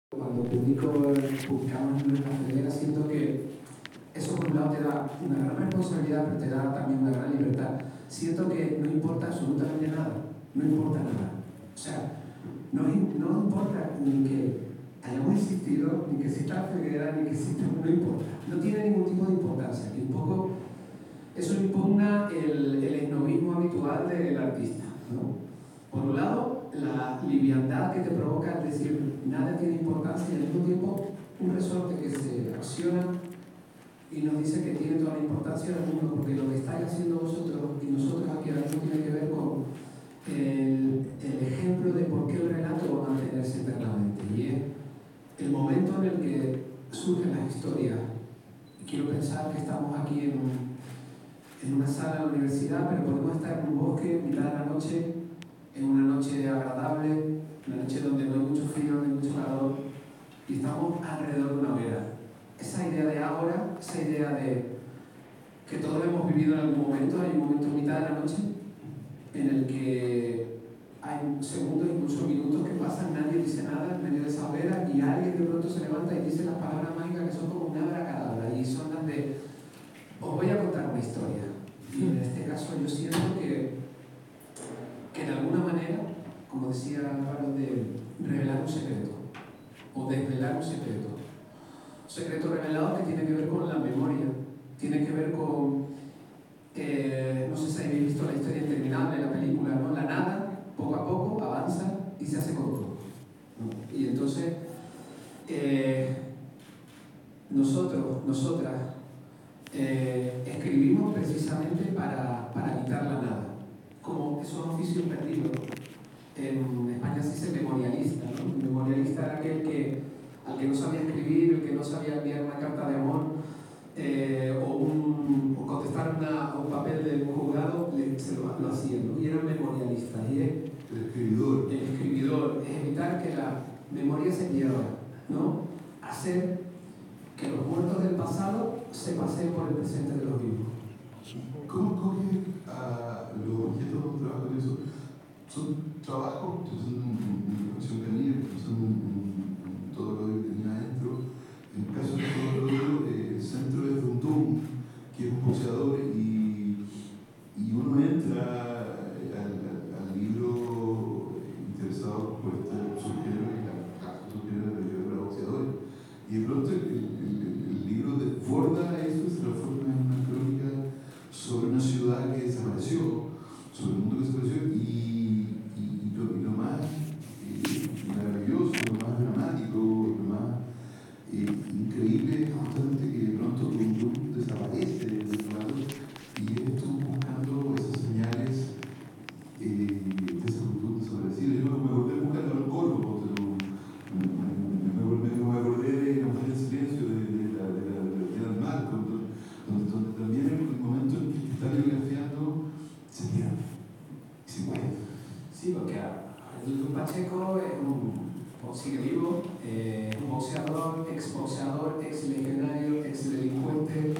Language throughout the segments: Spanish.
Cuando publicamos en nuestra carrera, siento que eso por un lado te da una gran responsabilidad, pero te da también una gran libertad. Siento que no importa absolutamente nada, no importa nada. O sea, no importa ni que hayamos existido, ni que exista la ceguera, ni que exista, no importa. No tiene ningún tipo de importancia. Y un poco eso impugna el esnovismo habitual del artista, ¿no? Por un lado, la liviandad que te provoca es decir, nada tiene importancia, y al mismo tiempo un resorte que se acciona y nos dice que tiene toda la importancia del mundo, porque lo que estáis haciendo vosotros y nosotros aquí ahora mismo tiene que ver con el ejemplo de por qué el relato va a mantenerse eternamente. Y es el momento en el que surgen las historias. Y quiero pensar que estamos aquí en una sala de la universidad, pero podemos estar en un bosque, mitad de la noche, en una noche agradable, una noche donde no hay mucho frío, no hay mucho calor, y estamos alrededor de una hoguera. Esa idea de ahora, esa idea de que todos hemos vivido en algún momento, hay un momento en mitad de la noche en el que hay segundos, incluso minutos que pasan, nadie dice nada en medio de esa hoguera y alguien de pronto se levanta y dice las palabras mágicas que son como una abracadabra y son las de os voy a contar una historia. Y en este caso yo siento que de alguna manera, como decía Pablo, de revelar un secreto o desvelar un secreto. Un secreto revelado que tiene que ver con la memoria, tiene que ver con, no sé si habéis visto la historia interminable de la película, ¿no? La nada, poco a poco, avanza y se hace con todo, ¿no? Y entonces, nosotras, escribimos precisamente para evitar la nada, como esos oficios perdidos. En España se dice memorialista, ¿no? El memorialista era aquel al que no sabía escribir, el que no sabía enviar una carta de amor o contestar a un papel de un juzgado, se lo hacía, ¿no? Y era un memorialista. Y es el escribidor es evitar que la memoria se pierda, ¿no? Hacer que los muertos del pasado se paseen por el presente de los vivos. ¿Cómo coge a los objetos de trabajo de eso? Son trabajos, son una profesión canina, son todo lo que tenía adentro. En el caso de todo lo el centro es Rundum, que es un boxeador, y uno entra al libro interesado por este subgénero, y la subgénero de los boxeadores, y de pronto el libro desborda eso y se transforma en una crónica sobre una ciudad que desapareció, sobre el mundo que desapareció, y lo más maravilloso, lo más dramático, lo más increíble es justamente que de pronto un grupo desaparece del relato y eres tú buscando esas señales de esa cultura desaparecida. Yo me volví buscando el corvo, me acordé de La mujer en silencio, de Almar, donde también en el momento en que está biografiando se pierde, se muere. Sí, porque Adolfo Pacheco es sigue vivo, un boxeador, ex-legionario, ex-delincuente,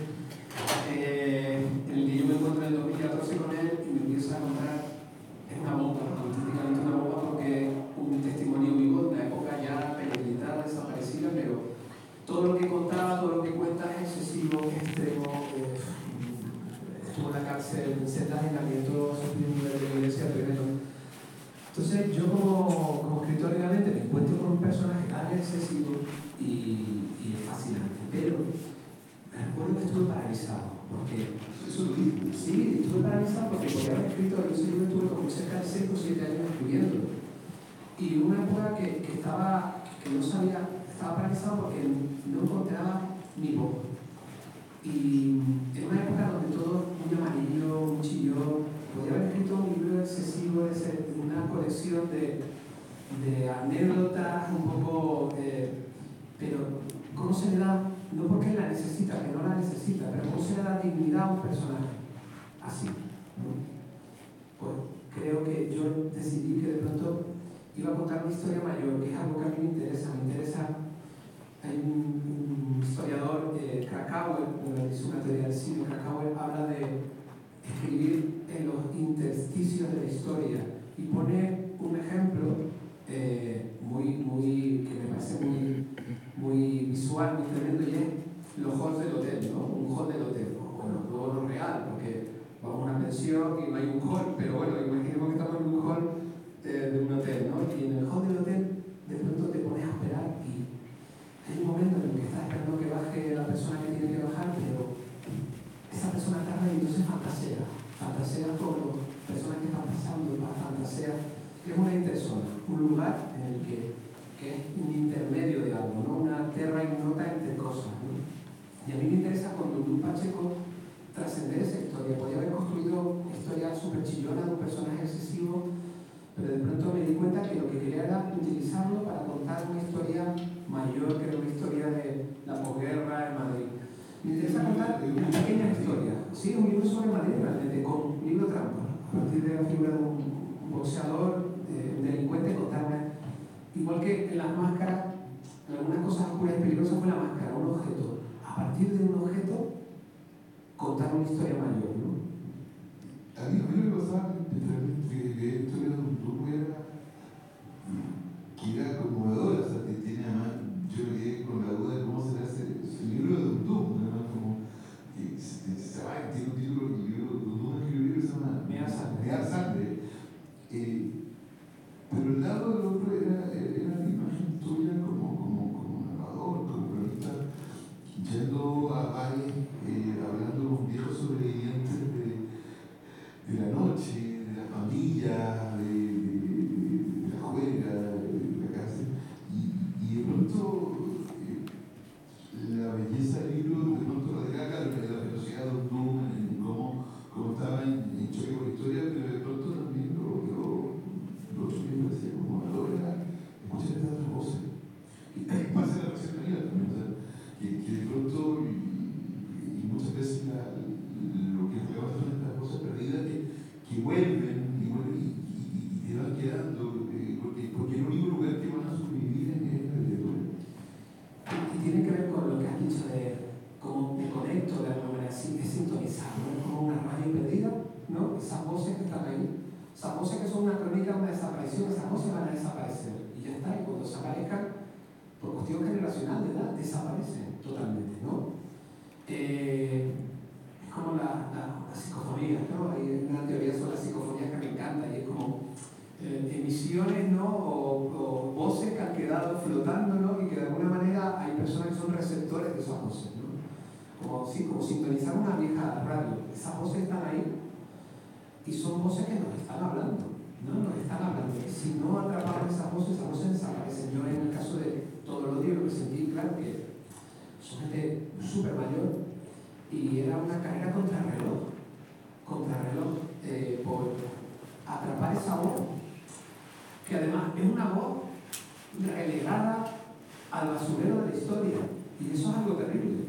en el que yo me encuentro en el 2014 con él y me empieza a contar, es una bomba, auténticamente una bomba, porque es un testimonio vivo de una época ya perennitada, desaparecida, pero todo lo que contaba, todo lo que cuenta es excesivo, es extremo. Estuvo en la cárcel, en celdas de aislamiento, sufrió un nivel de violencia tremendo. Entonces yo como escritor realmente me encuentro con un personaje tan excesivo y es fascinante, pero me recuerdo que estuve paralizado, porque Eso lo digo. sí, estuve paralizado porque haber escrito, yo estuve como cerca de 6 o 7 años escribiendo, y una época que no sabía, estaba paralizado porque no encontraba mi voz, y en una época donde todo muy amarillo, muy chillón. Podría haber escrito un libro excesivo, una colección de anécdotas un poco, pero ¿cómo se le da? No porque la necesita, que no la necesita, pero ¿cómo se le da dignidad a un personaje así, ¿no? Pues creo que yo decidí que de pronto iba a contar una historia mayor, que es algo que a mí me interesa. Hay un historiador, Krakauer, hizo una teoría del cine. Krakauer habla de escribir en los intersticios de la historia y pone un ejemplo que me parece muy muy visual, muy tremendo, y es los halls del hotel, ¿no? Un hall del hotel. Bueno, luego no es real, porque vamos a una pensión y no hay un hall, pero bueno, imaginemos que estamos en un hall de un hotel, ¿no? Y en el hall del hotel de pronto te pones a esperar y hay un momento en el que estás esperando que baje la persona que tiene que bajar, pero esa persona tarda y entonces fantasea con las personas que están pasando, fantasea, que es una interzona, un lugar en el que es un intermedio de algo, ¿no? Una terra ignota entre cosas, ¿no? Y a mí me interesa con Dundú Pacheco trascender esa historia. Podría haber construido una historia súper chillona de un personaje excesivo, pero de pronto me di cuenta que lo que quería era utilizarlo para contar una historia mayor que era una historia de la posguerra en Madrid. Me interesa contar una pequeña historia. Sí, un libro sobre Madrid realmente, con un libro trampa. A partir de la figura de un boxeador, un delincuente, contar una... Igual que en las máscaras, en algunas cosas oscuras y peligrosas fue la máscara, un objeto. A partir de un objeto, contar una historia mayor, ¿no? A mí me pasaba que la historia de un grupo era conmovedora, o sea, que tiene además, yo me quedé con la duda de cómo será ese libro de Dundú, además como que se va, tiene un título, el libro de Dundú, es que el libro se llama Mear Sangre. Pero el lado del otro era la imagen tuya como narrador, como cronista, yendo a bares, hablando con viejos sobrevivientes de la noche, de la pandilla, de la juega, de la cárcel, y de pronto la belleza del libro de pronto radica la velocidad de un Dundú, en cómo estaba en choque con la historia, pero de pronto también lo otro que me parecía como valor era escuchar estas otras voces. Y pasa en la racionalidad también, o sea, que de pronto, y muchas veces lo que jugaba son estas voces perdidas que vuelven y te van quedando, porque el único lugar que van a sobrevivir es la literatura. Y tiene que ver con lo que has dicho de cómo me conecto de alguna manera, es sintonizar, ¿no? Es como una radio perdida, ¿no? Esas voces que están ahí. Esas voces que son una crónica, una desaparición, esas voces van a desaparecer. Y ya está, y cuando desaparezcan, por cuestión generacional de edad, desaparecen totalmente, ¿no? Es como la psicofonía, ¿no? Hay una teoría sobre las psicofonías que me encanta, y es como emisiones, ¿no? O voces que han quedado flotando, ¿no? Y que de alguna manera hay personas que son receptores de esas voces, ¿no? Como sintonizar una vieja radio. Esas voces están ahí. Y son voces que nos están hablando, ¿no? Nos están hablando. Y si no atrapamos esas voces desaparecen. Yo en el caso de Todo el odio lo que sentí, claro, que son gente súper mayor y era una carrera contrarreloj, por atrapar esa voz, que además es una voz relegada al basurero de la historia. Y eso es algo terrible.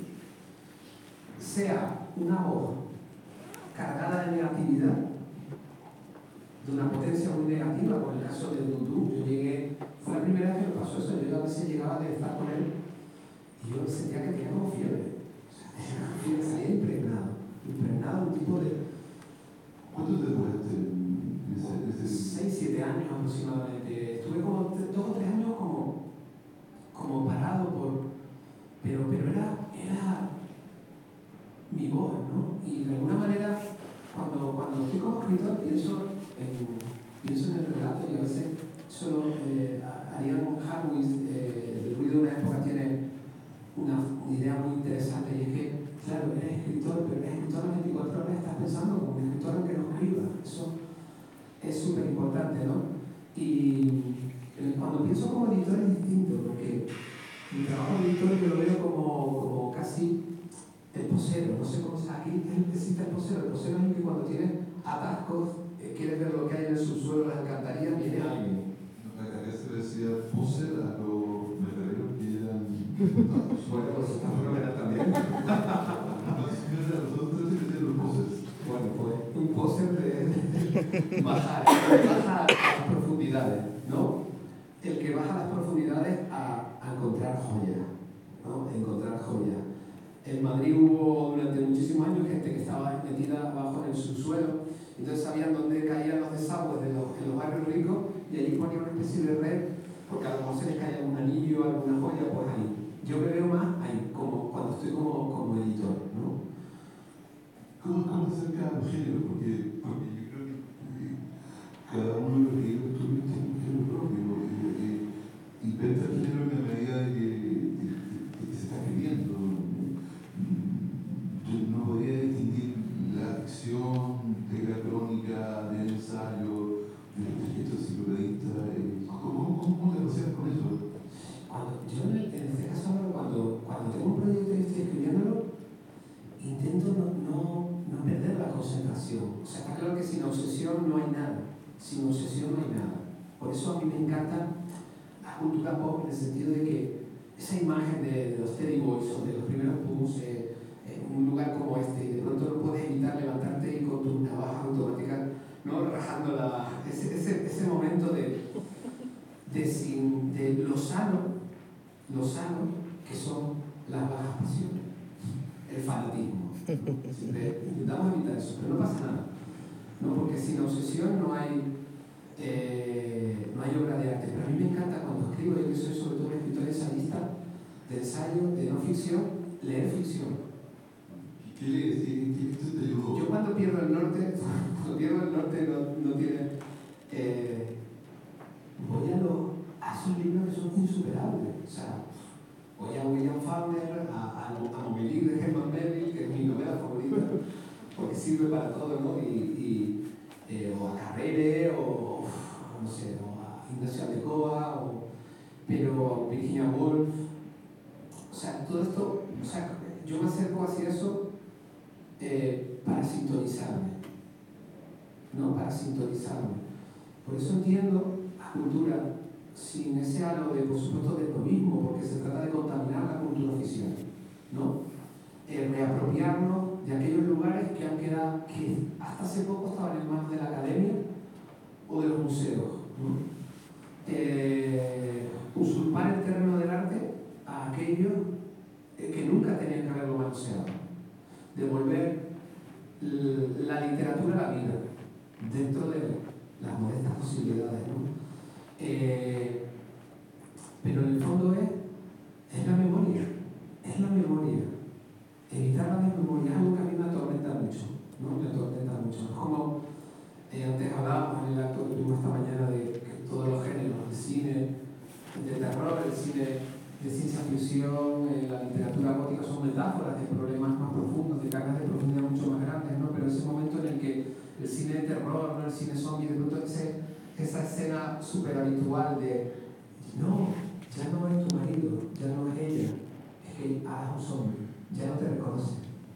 Sea una voz cargada de negatividad, de una potencia muy negativa, como el caso de Dundú. Yo llegué, fue la primera vez que me pasó eso, yo a veces llegaba de estar con él y yo sentía que tenía como fiebre. O sea, tenía una fiebre, salía impregnado, un tipo de... ¿Cuánto te duraste en ese? 6-7 años aproximadamente. Estuve como 2 o 3 años como parado pero era mi voz, ¿no? Y de alguna manera, cuando estoy como escritor, pienso en el relato, y a veces solo Ariane Harwitz, del ruido de una época, tiene una idea muy interesante, y es que, claro, eres escritor, pero eres escritor a 24 horas, estás pensando como un escritor aunque no escriba. Eso es súper importante, ¿no? Y cuando pienso como editor es distinto, porque mi trabajo de editor yo lo veo como casi el posero, no sé cómo se llama. Aquí existe el posero. El posero es el que cuando tiene atascos, quiere ver lo que hay en el subsuelo de las alcantarillas, viene alguien. Acá se decía poser a los metaleros que eran... Bueno, pues está fenomenal también. Bueno, pues un poser de bajar a las profundidades, ¿no? El que baja a las profundidades a encontrar joyas, ¿no? Encontrar joyas. En Madrid hubo durante muchísimos años gente que estaba metida abajo en el subsuelo, entonces sabían dónde caían los desagües en los barrios ricos, y allí ponían una especie de red, porque a lo mejor se les caía algún anillo, alguna joya, pues ahí. concentración. O sea, está claro que sin obsesión no hay nada. Sin obsesión no hay nada. Por eso a mí me encanta la cultura pop en el sentido de que esa imagen de los Teddy Boys o de los primeros punks en un lugar como este, y de pronto no puedes evitar levantarte y con tu navaja automática, ¿no? Rajando ese momento de lo sano que son las bajas pasiones, el fanatismo. Siempre intentamos evitar eso, pero no pasa nada, ¿no? Porque sin obsesión no hay obra de arte. Pero a mí me encanta cuando escribo, yo que soy sobre todo un escritor ensayista de ensayo, de no ficción, leer ficción. ¿Qué lees? ¿Qué te ayudó? Yo cuando pierdo el norte no tiene... voy a esos libros que son insuperables. O sea, voy a William Faulkner, a Amélie de Herman Melville, que es mi novela favorita, porque sirve para todo, ¿no? O a Carrere, o no sé, o a Ignacio Aldecoa, pero Virginia Woolf. O sea, todo esto, o sea, yo me acerco hacia eso para sintonizarme, ¿no? Para sintonizarme. Por eso entiendo la cultura sin ese halo de, por supuesto, del novismo, porque se trata de contaminar la cultura oficial, ¿no? Reapropiarnos de aquellos lugares que han quedado, que hasta hace poco estaban en manos de la academia o de los museos, ¿no? Usurpar el terreno del arte a aquellos que nunca tenían que haberlo manoseado. Devolver la literatura a la vida, dentro de las modestas posibilidades, ¿no? Pero en el fondo es la memoria, evitar la desmemoria es algo que a mí me atormenta mucho, ¿no? Me atormenta mucho. Es como antes hablábamos en el acto que tuvimos esta mañana de que todos los géneros, el cine de terror, el cine de ciencia ficción, la literatura gótica son metáforas de problemas más profundos, de cargas de profundidad mucho más grandes, ¿no? Pero ese momento en el que el cine de terror, ¿no? El cine zombie, de pronto esa escena súper habitual de no, ya no es tu marido, ya no es ella, es que ahora es un zombie, ya no te reconoce,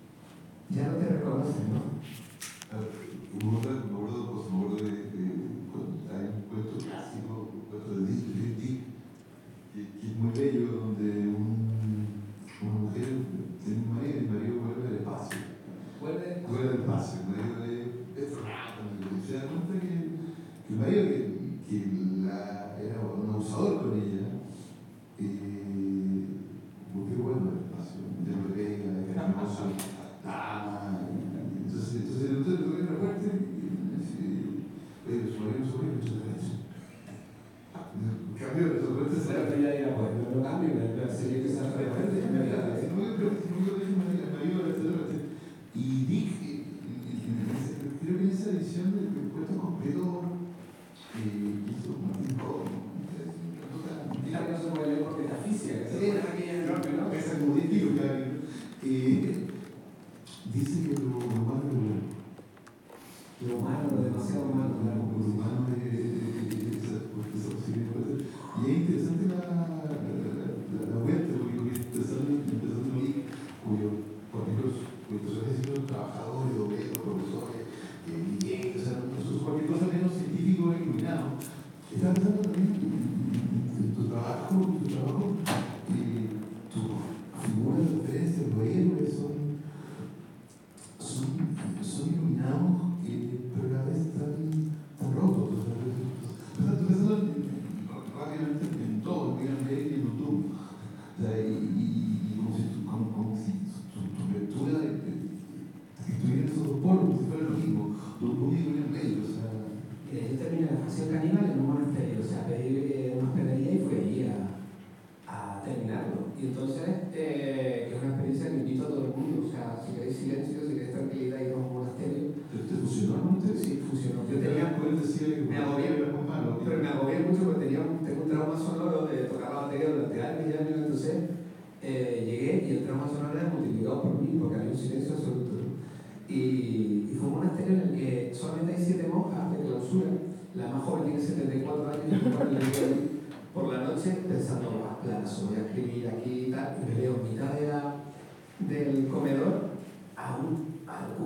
¿no? Me acuerdo de hay un cuento clásico, un cuento de Dick, que es muy bello, donde una mujer tiene un marido y el marido vuelve del espacio. Vuelve del espacio, el marido se da cuenta que el marido que era un abusador con ella, porque bueno, del espacio, ya lo pega, es cariñoso, entonces el otro le toca fuerte y dice, su marido sobre muchas gracias. Cambio de sorpresa. Claro, ya era bueno, no cambio, pero sería que se hace de frente. Y Dick, creo que en esa edición del cuento completo hizo Martín Cobo. Claro que no se puede leer por metafísica, que se pone aquella enorme, ¿no? Es como distinto, claro. Dice que lo humano es bueno. Lo humano, lo demasiado humano, claro. Lo humano es esa posibilidad. Y es interesante la vuelta, porque empezando ahí, por ejemplo, los personajes siendo trabajadores, obreros, profesores, o sea, cualquier cosa menos científico e iluminado. Estaba pensando también en tu trabajo, tu figura de referencia, los héroes son iluminados, pero a la vez tan rotos. Estoy pensando rápidamente en todo, en leer y en YouTube. O sea, y como si tu lectura estuviera en esos dos polos, como si fuera lo mismo, lo único en el medio. O sea, yo terminé la facción caníbal en un monasterio, o sea, pedí una hospedería y fui allí a terminarlo. Y entonces, que es una experiencia que invito a todo el mundo, o sea, si queréis silencio, si queréis tranquilidad, ir a un monasterio. ¿Te funcionó el monasterio? Sí, funcionó. Yo me agobié mucho porque tengo un trauma sonoro de tocar la batería durante años y años, entonces llegué y el trauma sonoro era multiplicado por mí porque había un silencio absoluto. Y fue un monasterio en el que solamente hay 7 monjas de clausura. La más joven tiene 74 años y cuando le digo por la noche pensando, plazo, voy a escribir aquí y tal, y me veo en mitad del comedor al cura, al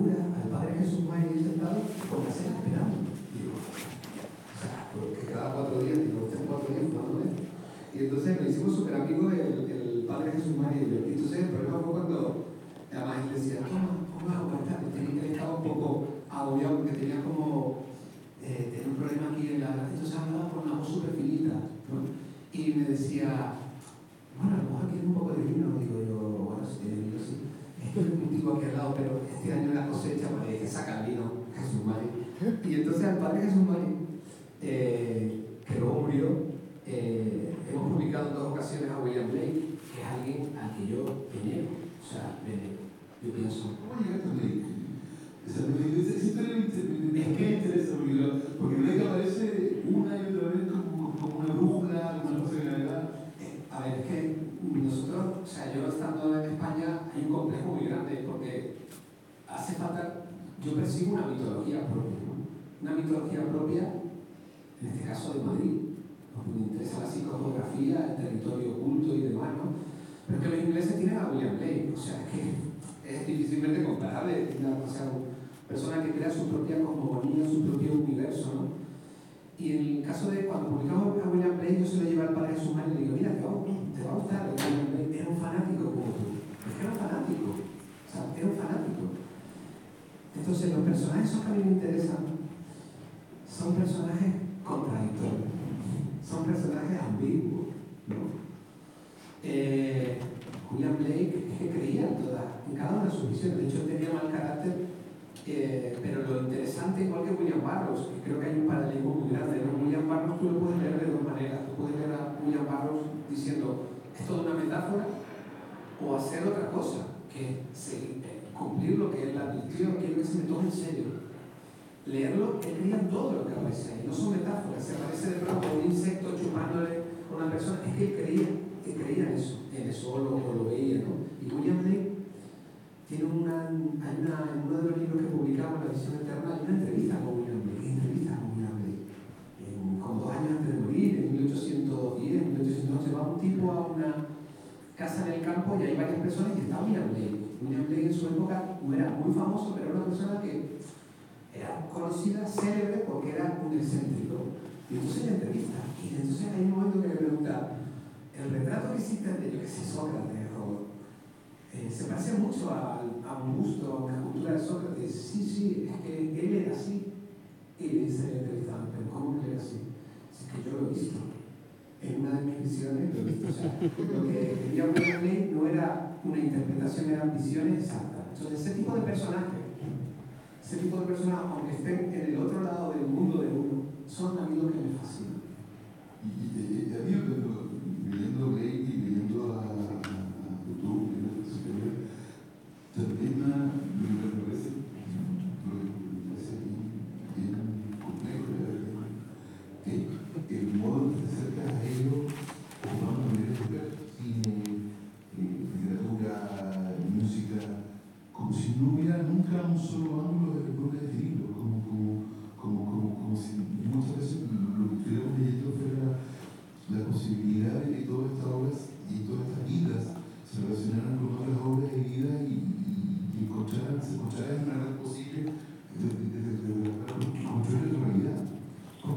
padre Jesús María ahí sentado con la cena esperando. Digo, o sea, porque cada 4 días, digo, 4 días fumando esto. Y entonces nos hicimos súper amigos el padre Jesús María y yo. Y entonces el problema fue cuando, además él decía, ¿cómo aguantar? Tenía que estar un poco agobiado porque tenía como, tenía un problema aquí en la garganta. Entonces hablaba con una voz súper finita, ¿no? Y me decía, bueno, a lo mejor quiere un poco de vino. Digo yo, bueno, si tiene vino, sí. Estoy un cultivo aquí al lado, pero este año la cosecha, pues que saca el vino, Jesús María. Y entonces al padre Jesús María, que luego murió, hemos publicado en 2 ocasiones a William Blake, que es alguien al que yo venero. O sea, yo pienso, ¿cómo llegaste a Blake? Esa historia me interesa, porque Blake aparece una y otra vez como una brújula, como una cosa de gravedad. a ver, es que nosotros, o sea, yo estando en España, hay un complejo muy grande, porque hace falta, yo persigo una mitología propia, ¿no? Una mitología propia, en este caso de Madrid, porque me interesa la psicografía, el territorio oculto y demás, ¿no? Pero es que los ingleses tienen a William Blake, o sea, es que es difícilmente comparable, o sea, una persona que crea su propia cosmogonía, su propio universo, ¿no? Y en el caso de cuando publicamos a William Blake, yo se lo llevo al padre Jesús María y le digo, mira, te va a gustar, William Blake era un fanático como tú, es que era un fanático, o sea, era un fanático. Entonces los personajes esos que a mí me interesan son personajes contradictorios, son personajes ambiguos, ¿no? William Blake es que creía en cada una de sus visiones, de hecho tenía mal carácter, pero lo interesante, igual que William Burroughs, que creo que hay un paralelismo muy grande, ¿no? William Burroughs tú lo puedes leer de 2 maneras, tú puedes leer a William Burroughs diciendo esto es una metáfora o hacer otra cosa, que es cumplir lo que él advirtió, quiero que se me tome en serio. Leerlo, él creía en todo lo que aparece ahí, no son metáforas, se aparece de pronto un insecto chupándole a una persona, es que él creía en eso o lo veía, ¿no? Y William Blake tiene en uno de los libros que publicamos, La Visión Eterna, hay una entrevista con William Blake, con 2 años antes de morir, en 1810, 1811, va un tipo a una casa en el campo y hay varias personas y está William Blake. William Blake en su época no era muy famoso, pero era una persona que era conocida, célebre, porque era un excéntrico. Y entonces le entrevista. Y entonces hay un momento que le pregunta, el retrato que hiciste de, yo que sé, Sócrates, se parece mucho a un busto, a una escultura de Sócrates. Sí, es que él era así. Y le dice el entrevistado, pero ¿cómo que él era así? Es que yo lo he visto. En una de mis visiones lo he visto. O sea, lo que quería William Blake no era una interpretación, eran visiones exactas. Entonces, ese tipo de personajes, aunque estén en el otro lado del mundo de uno, son a mí lo que me fascinan. Y a mí, leyendo Blake y leyendo a YouTube, también me parece bien complejo que el modo en que te acercas a ello o una manera de tocar cine, literatura, música, como si no hubiera nunca un solo ángulo de propio definirlo, como si muchas veces lo que estuviéramos leyendo fuera la posibilidad de que todas estas obras y todas estas vidas se relacionaran con otras obras de vida y se encontraran en una red posible de construir la realidad. ¿Cómo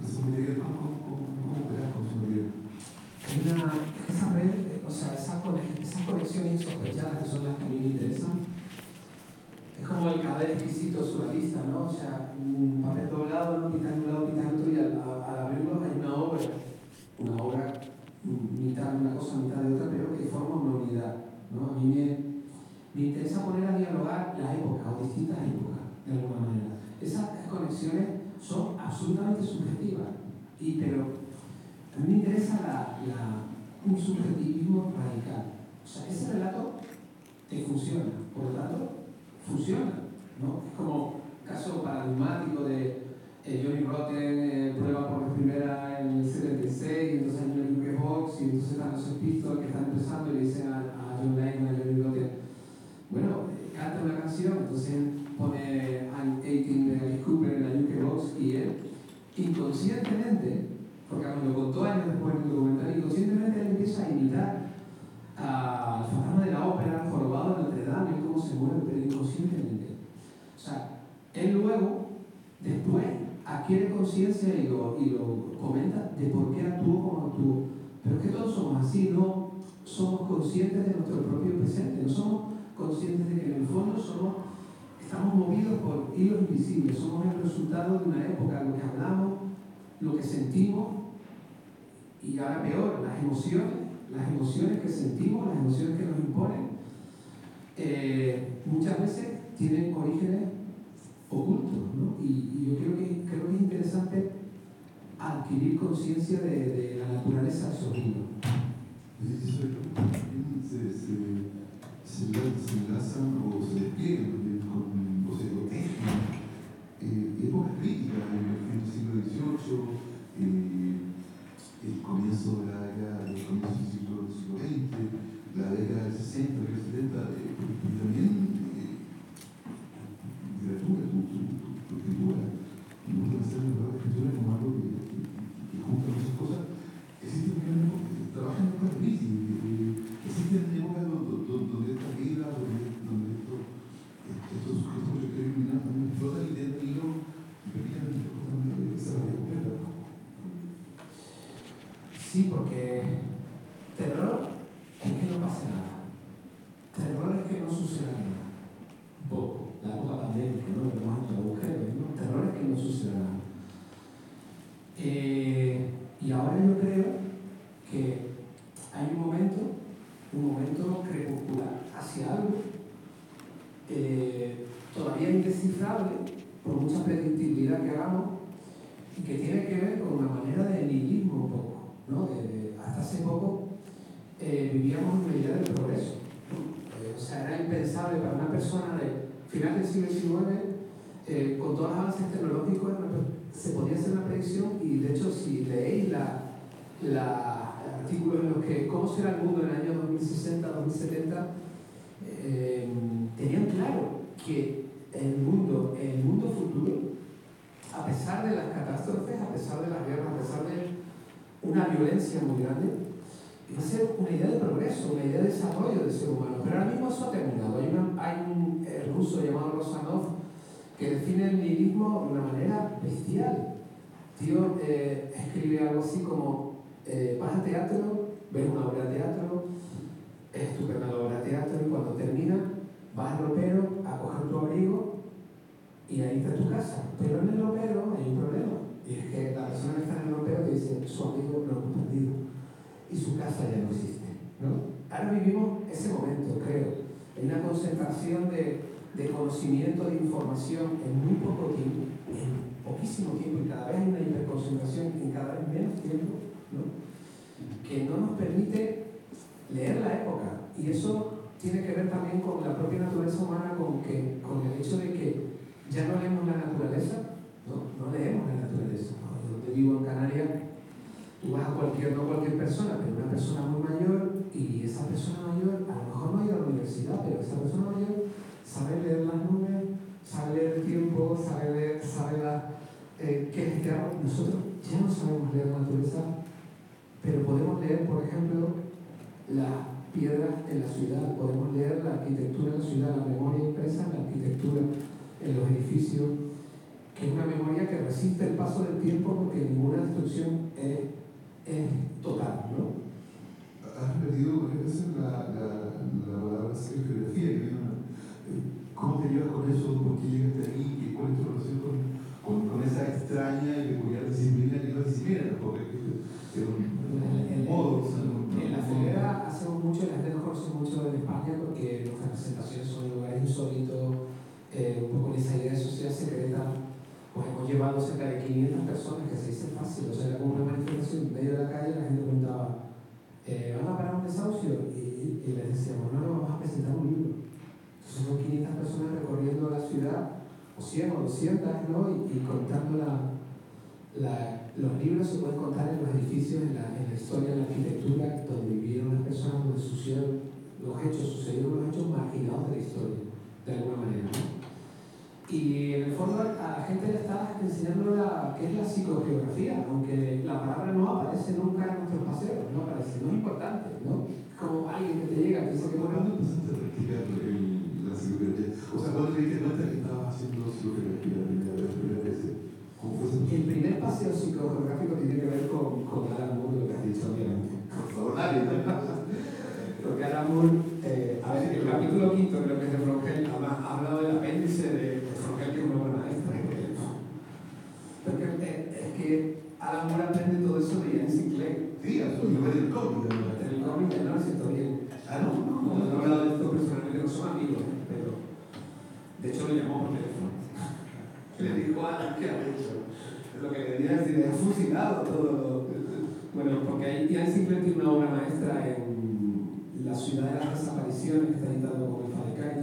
verás con su material? Esa red, o sea, esas conexiones insospechadas que son las que a mí me interesan, es como el cadáver exquisito surrealista, ¿no? O sea, un papel doblado, ¿no? Pintar un lado, pintar otro, y al abrirlo hay una obra, mitad de una cosa, mitad de otra, pero que forma una unidad, ¿no? A mí me interesa poner a dialogar la época o distintas épocas, de alguna manera. Esas conexiones son absolutamente subjetivas, pero a mí me interesa un subjetivismo radical. O sea, ese relato te funciona, por lo tanto, funciona, ¿no? Es como caso paradigmático de Johnny Rotten prueba por vez primera en el 76, y entonces hay una jukebox, y entonces están los Pistols que están empezando y le dicen a John Lennon, a Johnny Rotten, bueno, canta una canción, entonces pone I'm 18 de Alice Cooper en la jukebox y él inconscientemente, porque me lo contó años después en el documental, inconscientemente él empieza a imitar al fantasma de la ópera, jorobado de Notre Dame, cómo se mueve, pero inconscientemente. O sea, él luego, después, adquiere conciencia y lo comenta de por qué actuó como actuó. Pero es que todos somos así, no somos conscientes de nuestro propio presente, no somos conscientes de que en el fondo estamos movidos por hilos invisibles, somos el resultado de una época, lo que hablamos, lo que sentimos, y ahora peor, las emociones que sentimos, las emociones que nos imponen, muchas veces tienen orígenes ocultos, ¿no? Y yo creo que es interesante adquirir conciencia de la naturaleza absorbida. Se enlazan o se despliegan o se protegen épocas críticas en el siglo XVIII, el comienzo de la era, el comienzo del siglo XX, la década del 60, del 70, también literatura, tu escritura, y me gusta pensar en la escritura como algo que junta muchas cosas. Existen también trabajan en épocas de crisis, existen épocas donde esta vida, donde estos sujetos proyectores iluminados también flotan y dentro del hilo y permiten esa realidad completa. Sí, porque terror es que no pase nada. Terror es que no suceda nada. Un poco. La época pandémica, ¿no? Lo más agujero, ¿no? Terror es que no suceda nada. Y ahora yo creo que hay un momento crepuscular hacia algo todavía indescifrable por mucha predictibilidad que hagamos y que tiene que ver con una manera de nihilismo un poco, ¿no? Hasta hace poco vivíamos en una idea del progreso. O sea, era impensable para una persona de final del siglo XIX, con todos los avances tecnológicos, se podía hacer una predicción y de hecho si leéis artículos en los que cómo será el mundo en el año 2060, 2070, tenían claro que el mundo futuro, a pesar de las catástrofes, a pesar de las guerras, a pesar de una violencia muy grande, iba a ser una idea de progreso, una idea de desarrollo del ser humano. Pero ahora mismo eso ha terminado. Hay un ruso llamado Rosanov que define el nihilismo de una manera bestial. Tío, escribe algo así como vas al teatro, ves una obra de teatro, es estupenda la obra de teatro y cuando termina vas al ropero a coger tu abrigo y ahí está tu casa. Pero en el ropero hay un problema y es que la persona que está en el ropero te dice su abrigo lo hemos perdido y su casa ya no existe, ¿no? Ahora vivimos ese momento, creo. Hay una concentración de conocimiento, de información en muy poco tiempo, en poquísimo tiempo, y cada vez hay una hiperconcentración en cada vez menos tiempo, ¿no? Que no nos permite leer la época. Y eso tiene que ver también con la propia naturaleza humana, con el hecho de que ya no leemos la naturaleza, no leemos la naturaleza. ¿No? Yo donde vivo en Canarias, tú vas a no cualquier persona, pero una persona muy mayor, y esa persona mayor a lo mejor no ha ido a la universidad, pero esa persona mayor sabe leer las nubes, sabe leer el tiempo, sabe qué es que nosotros ya no sabemos leer la naturaleza, pero podemos leer, por ejemplo, las piedras en la ciudad, podemos leer la arquitectura en la ciudad, la memoria impresa en la arquitectura, en los edificios, que es una memoria que resiste el paso del tiempo porque ninguna destrucción es total, ¿no? Has perdido varias veces la palabra geografía. ¿Cómo te llevas con eso? ¿Por qué llegaste ahí? ¿Cuál es tu relación con esa extraña y peculiar disciplina que no es disciplina? Porque es un modo. En la Federa hacemos mucho, la gente nos conoce mucho en España porque nuestras presentaciones son en lugares insólitos, un poco en esa idea de sociedad secreta. Pues hemos llevado cerca de 500 personas, que se dice fácil, o sea, era como una manifestación en medio de la calle, la gente preguntaba, ¿van a parar un desahucio? Y les decíamos, no, vamos a presentar un libro. Entonces son 500 personas recorriendo la ciudad, o 100 o 200, ¿no? Y contando los libros se pueden contar en los edificios, en la historia, en la arquitectura, donde vivieron las personas, donde sucedieron los hechos marginados de la historia, de alguna manera, ¿no? Y en el fondo a la gente le está enseñando qué es la psicogeografía, aunque la palabra no aparece nunca en nuestros paseos, no aparece, no es importante, ¿no? Como alguien que te llega y dice que ¿Cuándo empezaste a practicar la psicogeografía? O O sea, ¿cuándo te diste cuenta que estabas haciendo psicogeografía la primera vez? ¿Cómo fue eso? El primer paseo psicogeográfico tiene que ver con Alan Moore, lo que has dicho, obviamente. Por favor, nadie. Porque Alan Moore, a ver, el capítulo 5 creo que es de Frongel, además ha hablado del apéndice de Frongel, que es una obra maestra. Porque es que Alan Moore aprende todo eso de Ian Sinclair. Sí, absolutamente. El cómic. En el cómic no lo siento bien. No he hablado de esto personalmente, no son amigos, pero de hecho lo llamó por teléfono. Le dijo a Alan que ha hecho. Lo que le quería decir, ha fusilado todo. Bueno, porque Ian Sinclair tiene una obra maestra en La ciudad de las desapariciones, que está editado con el Fadecay,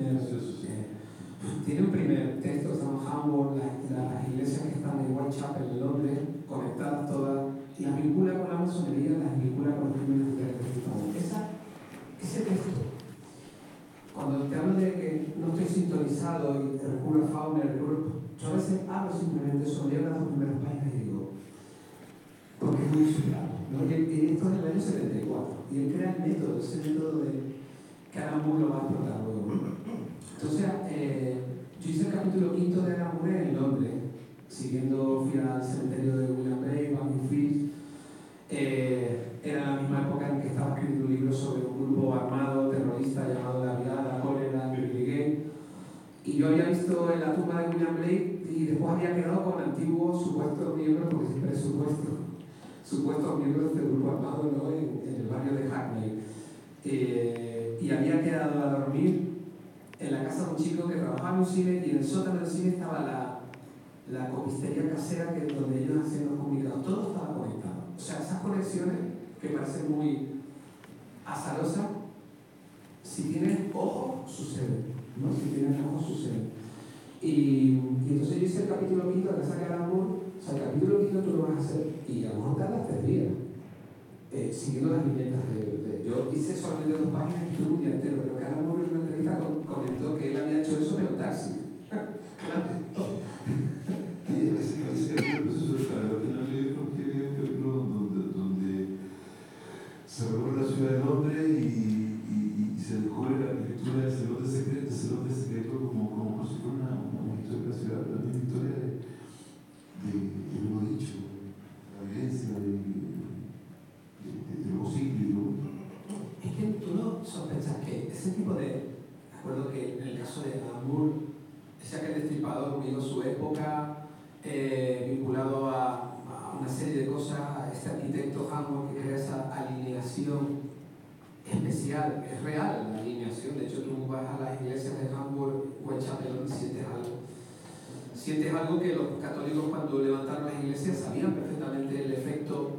tiene un primer texto que se llama Hamburg, las iglesias que están en Whitechapel, en Londres, conectadas todas, y las vincula con la masonería, las vincula con los crímenes de Estado. Ese texto, cuando te hablo de que no estoy sintonizado y recurro a Faulkner, yo a veces hablo simplemente sobre los dos primeros páginas y digo, porque es muy inspirado, ¿no? Y esto es en el año 74, y él crea el método, ese método que Alan Moore lo va a explotar luego. Entonces, yo hice el capítulo 5 de Alan Moore en Londres, fui al cementerio de William Blake, Banfield. Era la misma época en que estaba escribiendo un libro sobre un grupo armado terrorista llamado la Brigada Cólera Brigade. Y yo había visto en la tumba de William Blake y después había quedado con antiguos supuestos miembros, porque siempre es supuestos miembros de este grupo armado, ¿no? en el barrio de Hackney. Y había quedado a dormir en la casa de un chico que trabajaba en un cine, y en el sótano del cine estaba la copistería casera, que es donde ellos hacían los comunicados. Todo estaba conectado. O sea, esas conexiones que parecen muy azarosas, si tienen ojo, suceden, ¿no? Si tienen ojo, suceden. Y entonces yo hice el capítulo 5 que saca el amor. O sea, el capítulo 5 tú lo vas a hacer, y a lo mejor tardas 3 días, siguiendo las viñetas yo hice solamente 2 páginas y estuve un día entero, pero cada uno en una entrevista comentó que él había hecho eso en el taxi. Se recorre la ciudad de Londres y se descubre la arquitectura del cenote secreto como por si fuera una historia de la ciudad, una historia de lo dicho, la evidencia, de lo cíclico. Es que tú no sospechas que ese tipo de... Recuerdo que en el caso de Alan Moore, decía que el Destripador unido su época, vinculado a una serie de cosas, a este arquitecto Hamburg que crea esa alineación especial, es real la alineación. De hecho, tú vas a las iglesias de Hamburg, Whitechapel, sientes algo que los católicos, cuando levantaron las iglesias, sabían perfectamente el efecto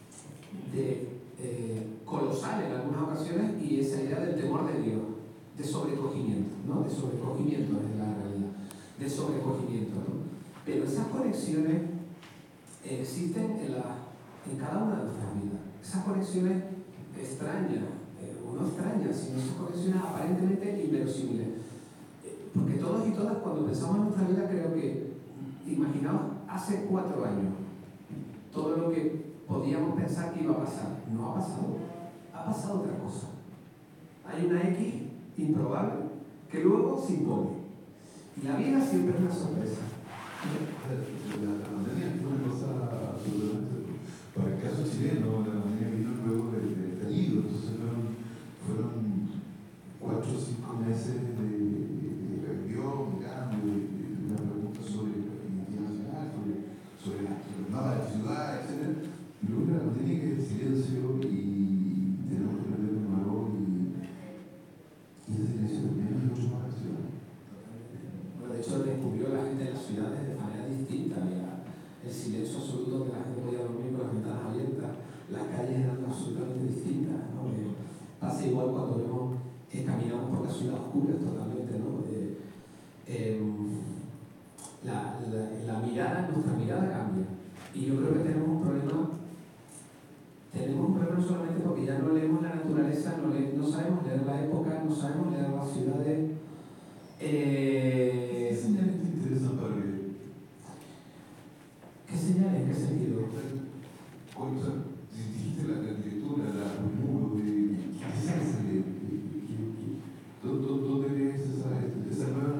colosal en algunas ocasiones, y esa idea del temor de Dios, de sobrecogimiento, ¿no? De sobrecogimiento es la realidad, de sobrecogimiento, ¿no? Pero esas conexiones existen en cada una de nuestras vidas. Esas conexiones extrañas, o no extrañas, sino esas conexiones aparentemente inverosímiles. Porque todos y todas, cuando pensamos en nuestra vida, creo que, imaginaos, hace 4 años, todo lo que podíamos pensar que iba a pasar, no ha pasado. Ha pasado otra cosa. Hay una X improbable que luego se impone. Y la vida siempre es una sorpresa. La pandemia fue una cosa absolutamente... Para el caso chileno, la pandemia vino luego del estallido, entonces fueron 4 o 5 meses de rebelión, de cambio, de una pregunta sobre la identidad nacional, sobre el mapa de la ciudad, etc. Y luego la pandemia, que es el silencio, y tenemos que aprender de nuevo, y ese silencio también es mucho más racional. Bueno, de hecho, descubrió la gente en las ciudades de manera distinta. El silencio absoluto, que la gente podía dormir con las ventanas abiertas, las calles eran absolutamente distintas, ¿no? Pasa igual cuando caminamos por la ciudad oscura totalmente, ¿no? Nuestra mirada cambia. Y yo creo que tenemos un problema no solamente porque ya no leemos la naturaleza, no sabemos leer la época, no sabemos leer las ciudades. ¿Qué señales te interesan para leer? ¿Qué señales? ¿En qué sentido? O sea, si dijiste la arquitectura, los muros, ¿qué se hace? ¿Dónde ves esa nueva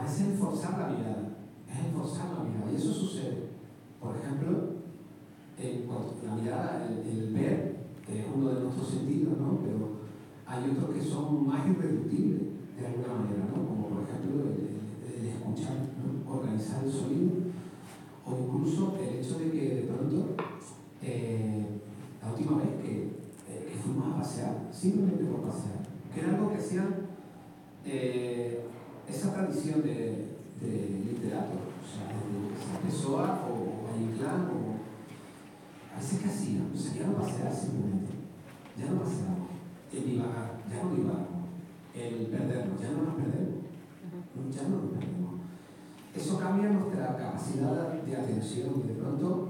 a veces es forzar la mirada, y eso sucede. Por ejemplo, cuando la mirada, el ver, es uno de nuestros sentidos, ¿no? Pero hay otros que son más irreductibles, de alguna manera, ¿no? Como por ejemplo el escuchar, ¿no? Organizar el sonido, o incluso el hecho de que de pronto, la última vez que fuimos a pasear, simplemente por pasear, que era algo que hacían esa tradición de literato, o sea, desde Pessoa o Valle-Inclán, a veces que hacían, salían a pasear simplemente, ya no paseamos, el divagar, ya no divagamos, el perdernos, ya no nos perdemos, ya no nos perdemos. Eso cambia nuestra capacidad de atención y de pronto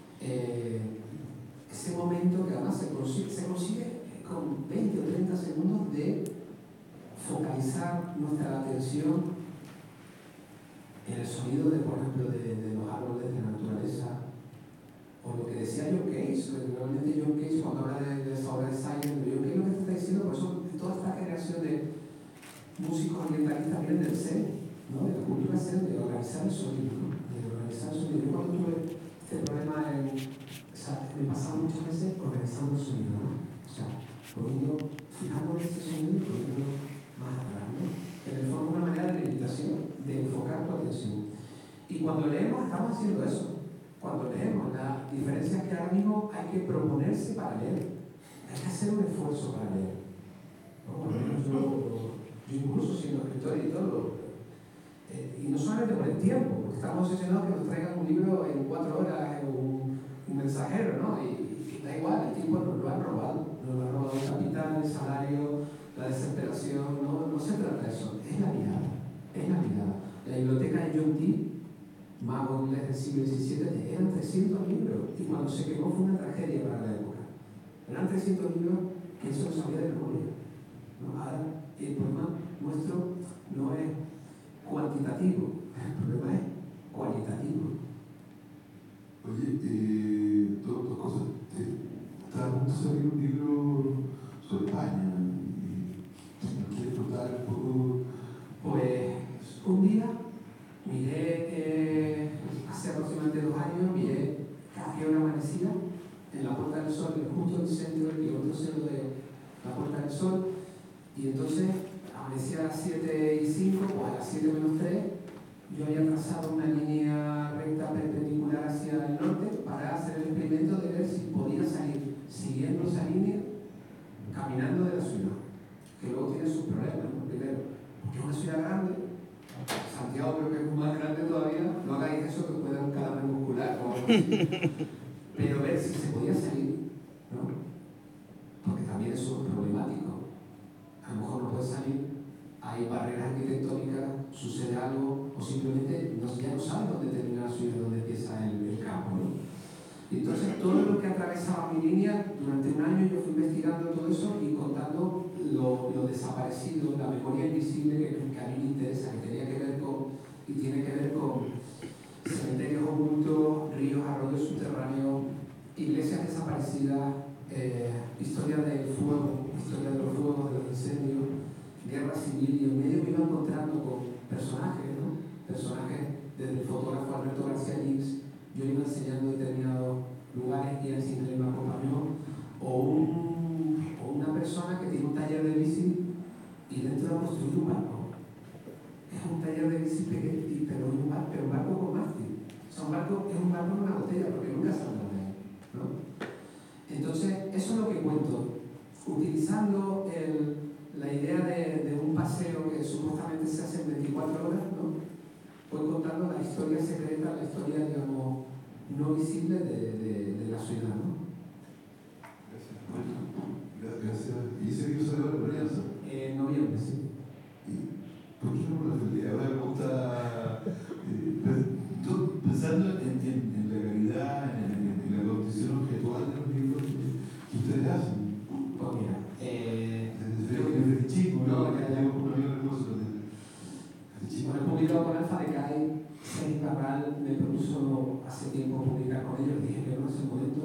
ese momento que además se consigue con 20 o 30 segundos de focalizar nuestra atención en el sonido de, por ejemplo, de los árboles, de la naturaleza, o lo que decía John Cage. Realmente John Cage, cuando habla de esa obra de Silent, John Cage lo que está diciendo, por eso toda esta generación de músicos ambientalistas vienen del Zen, ¿no? De la cultura Zen, de organizar el sonido, ¿no? Yo cuando tuve este problema, me pasaba muchas veces organizando el sonido, ¿no? O sea, fijándome en este sonido y poniéndolo más atrás, ¿no? En el fondo, una manera de meditación, de enfocar tu atención. Y cuando leemos, estamos haciendo eso. Cuando leemos, la diferencia es que ahora mismo hay que proponerse para leer. Hay que hacer un esfuerzo para leer, ¿no? Por lo menos yo incluso siendo escritor y todo, y no solamente por el tiempo, porque estamos obsesionados que nos traigan un libro en 4 horas, un mensajero, ¿no? Y da igual, el tiempo nos lo han robado el capital, el salario, la desesperación, no se trata de eso, es la mirada. La biblioteca de John Dee, mago inglés del siglo XVII, eran 300 libros, y cuando se quemó fue una tragedia para la época. Eran 300 libros que eso no sabía de memoria, ¿no? Ahora, el problema nuestro no es cuantitativo, el problema es cualitativo. Oye, dos cosas. Estaba a punto de salir un libro sobre España y si nos quieres contar un poco. Pues un día miré, hace aproximadamente 2 años, miré a qué hora amanecía en la Puerta del Sol, justo en el centro del kilómetro cero de la Puerta del Sol, y entonces amanecía a las 7:05, o a las 7:03, yo había trazado una línea recta perpendicular hacia el norte para hacer el experimento de ver si podía salir siguiendo esa línea, caminando de la ciudad, que luego tiene sus problemas, ¿no? Primero, porque es una ciudad grande, Santiago creo que es más grande todavía, no hagáis eso que puede dar un calambre muscular o algo así, pero ver si se podía salir, ¿no? Porque también eso es problemático, a lo mejor no puede salir, hay barreras arquitectónicas, sucede algo, o simplemente ya no sabes dónde termina la ciudad, dónde empieza el campo, ¿no? Y entonces todo lo que atravesaba mi línea, durante un año yo fui investigando todo eso y contando lo desaparecido, la memoria invisible que a mí me interesa, que tenía que ver con, y tiene que ver con cementerios ocultos, ríos, arroyos subterráneos, iglesias desaparecidas, historia del fuego, historia de los fuegos, de los incendios, guerra civil, y en medio me iba encontrando con personajes, ¿no? Personajes desde el fotógrafo Alberto García Lins, yo le iba enseñando determinados lugares y él siempre me acompañó, o una persona que tiene un taller de bici y dentro ha construido un barco. Es un taller de bici pequeño, pero un barco con mástil. O sea, es un barco en una botella, porque nunca saldrá de ahí, ¿no? Entonces, eso es lo que cuento, utilizando la idea de un paseo que supuestamente se hace en 24 horas, ¿no? Voy contando la historia secreta, la historia, digamos, no visible de la ciudad, ¿no? Gracias. ¿Y ese libro salió en Alianza? En noviembre, sí. ¿Por qué no lo vendí? Ahora me gusta. Pensando en la calidad, en la condición objetual de los libros que ustedes hacen. Pues mira, desde chico, ¿no? Bueno, he publicado con Alfa Decay, Sergio Cabral me propuso hace tiempo publicar con ellos, dije que no es el momento.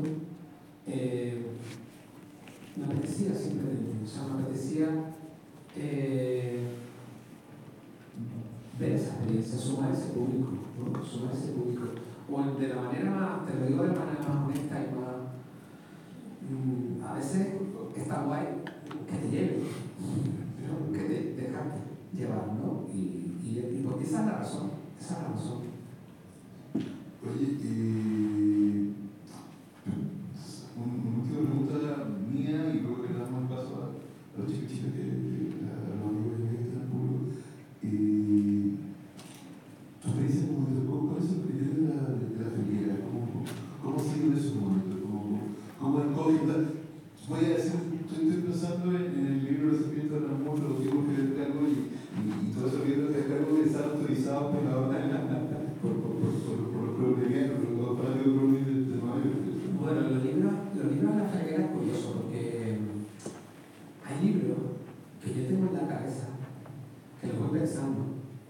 Me apetecía simplemente, o sea, me apetecía ver esa experiencia. experiencia, sumar ese público, ¿no? Sumar ese público. O de la manera más, te lo digo de la manera más honesta y más, a veces está guay que te lleve, ¿no? Que te dejas llevar, ¿no? Y porque esa es la razón, esa es la razón. Oye, una última pregunta mía y luego que le damos el paso a los chicos que a los amigos que están en el público. Tu experiencia como director, ¿cuál es el criterio de la feria? ¿Cómo ha sido en esos momentos? ¿Cómo el COVID? Voy a decir, estoy pensando en el libro de Serpiente del Amor, los libros que descargo y todos esos libros que descargo que están autorizados por la orden por los premianos, por los fanáticos de Madrid. Bueno, los libros de la Felguera es curioso porque hay libros que yo tengo en la cabeza que los voy pensando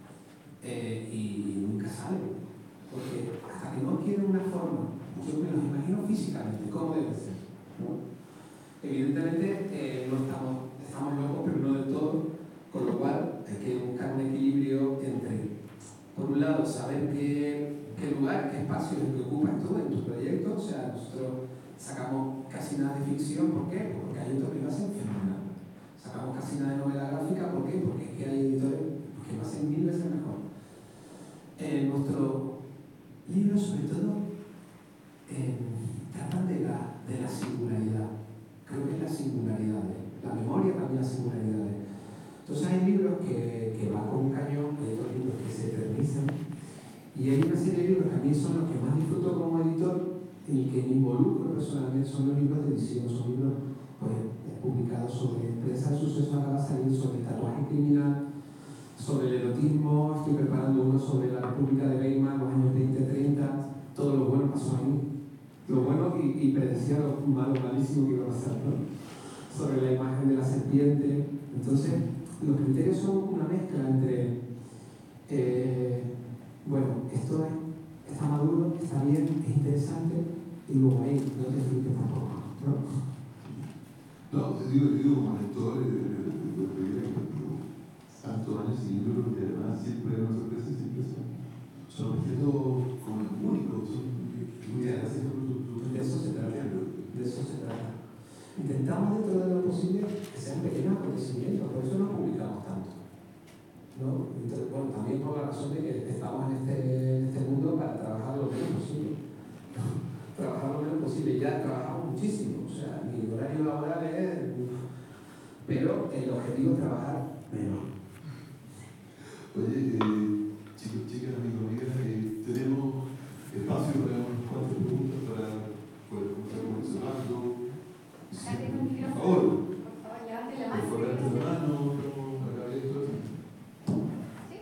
y nunca salen, porque hasta que no quiero una forma, yo me los imagino físicamente, cómo debe ser, ¿no? Evidentemente no estamos locos, pero no del todo, con lo cual hay que buscar un equilibrio entre, por un lado, saber qué lugar, qué espacio es el que ocupas tú en tu proyecto. O sea, nosotros sacamos casi nada de ficción, ¿por qué? Porque hay editores que lo hacen fenomenal. Sacamos casi nada de novela gráfica, ¿por qué? Porque es que hay editores que lo hacen 1000 veces mejor. Nuestros libros, sobre todo, tratan de la singularidad. Creo que es la singularidad, la memoria también la singularidad. Entonces hay libros que van con un cañón, hay otros libros que se eternizan, y hay una serie de libros que a mí son los que más disfruto como editor y que me involucro personalmente, son los libros de edición, son libros pues, publicados sobre prensa de sucesos, ahora va a salir sobre el tatuaje criminal, sobre el erotismo, estoy preparando uno sobre la República de Weimar, los años 20-30, todo lo bueno pasó ahí. Lo bueno y predecía lo malo, malísimo que iba a pasar, ¿no? Sobre la imagen de la serpiente. Entonces, los criterios son una mezcla entre, bueno, esto está maduro, está bien, es interesante, y luego ahí no te flipes tampoco, ¿no? No, te digo como lector de proyectos, tantos años sin libros que además siempre hay una sorpresa y siempre son objetos como únicos, son muy agradecidos. De eso se trata, de eso se trata. Intentamos dentro de lo posible que sean pequeños acontecimientos, por eso no publicamos tanto, ¿no? Entonces, bueno, también por la razón de que estamos en este mundo para trabajar lo menos posible. Trabajar lo menos posible, ya trabajamos muchísimo, o sea, mi horario laboral es, pero el objetivo es trabajar menos. Oye, chicos, chicas, amigos, amigas, tenemos espacio para unas cuantas preguntas para poder comenzar con el Fernando. Por favor, levante la mano. por favor, levante la mano, estamos acá abiertos. ¿Sí?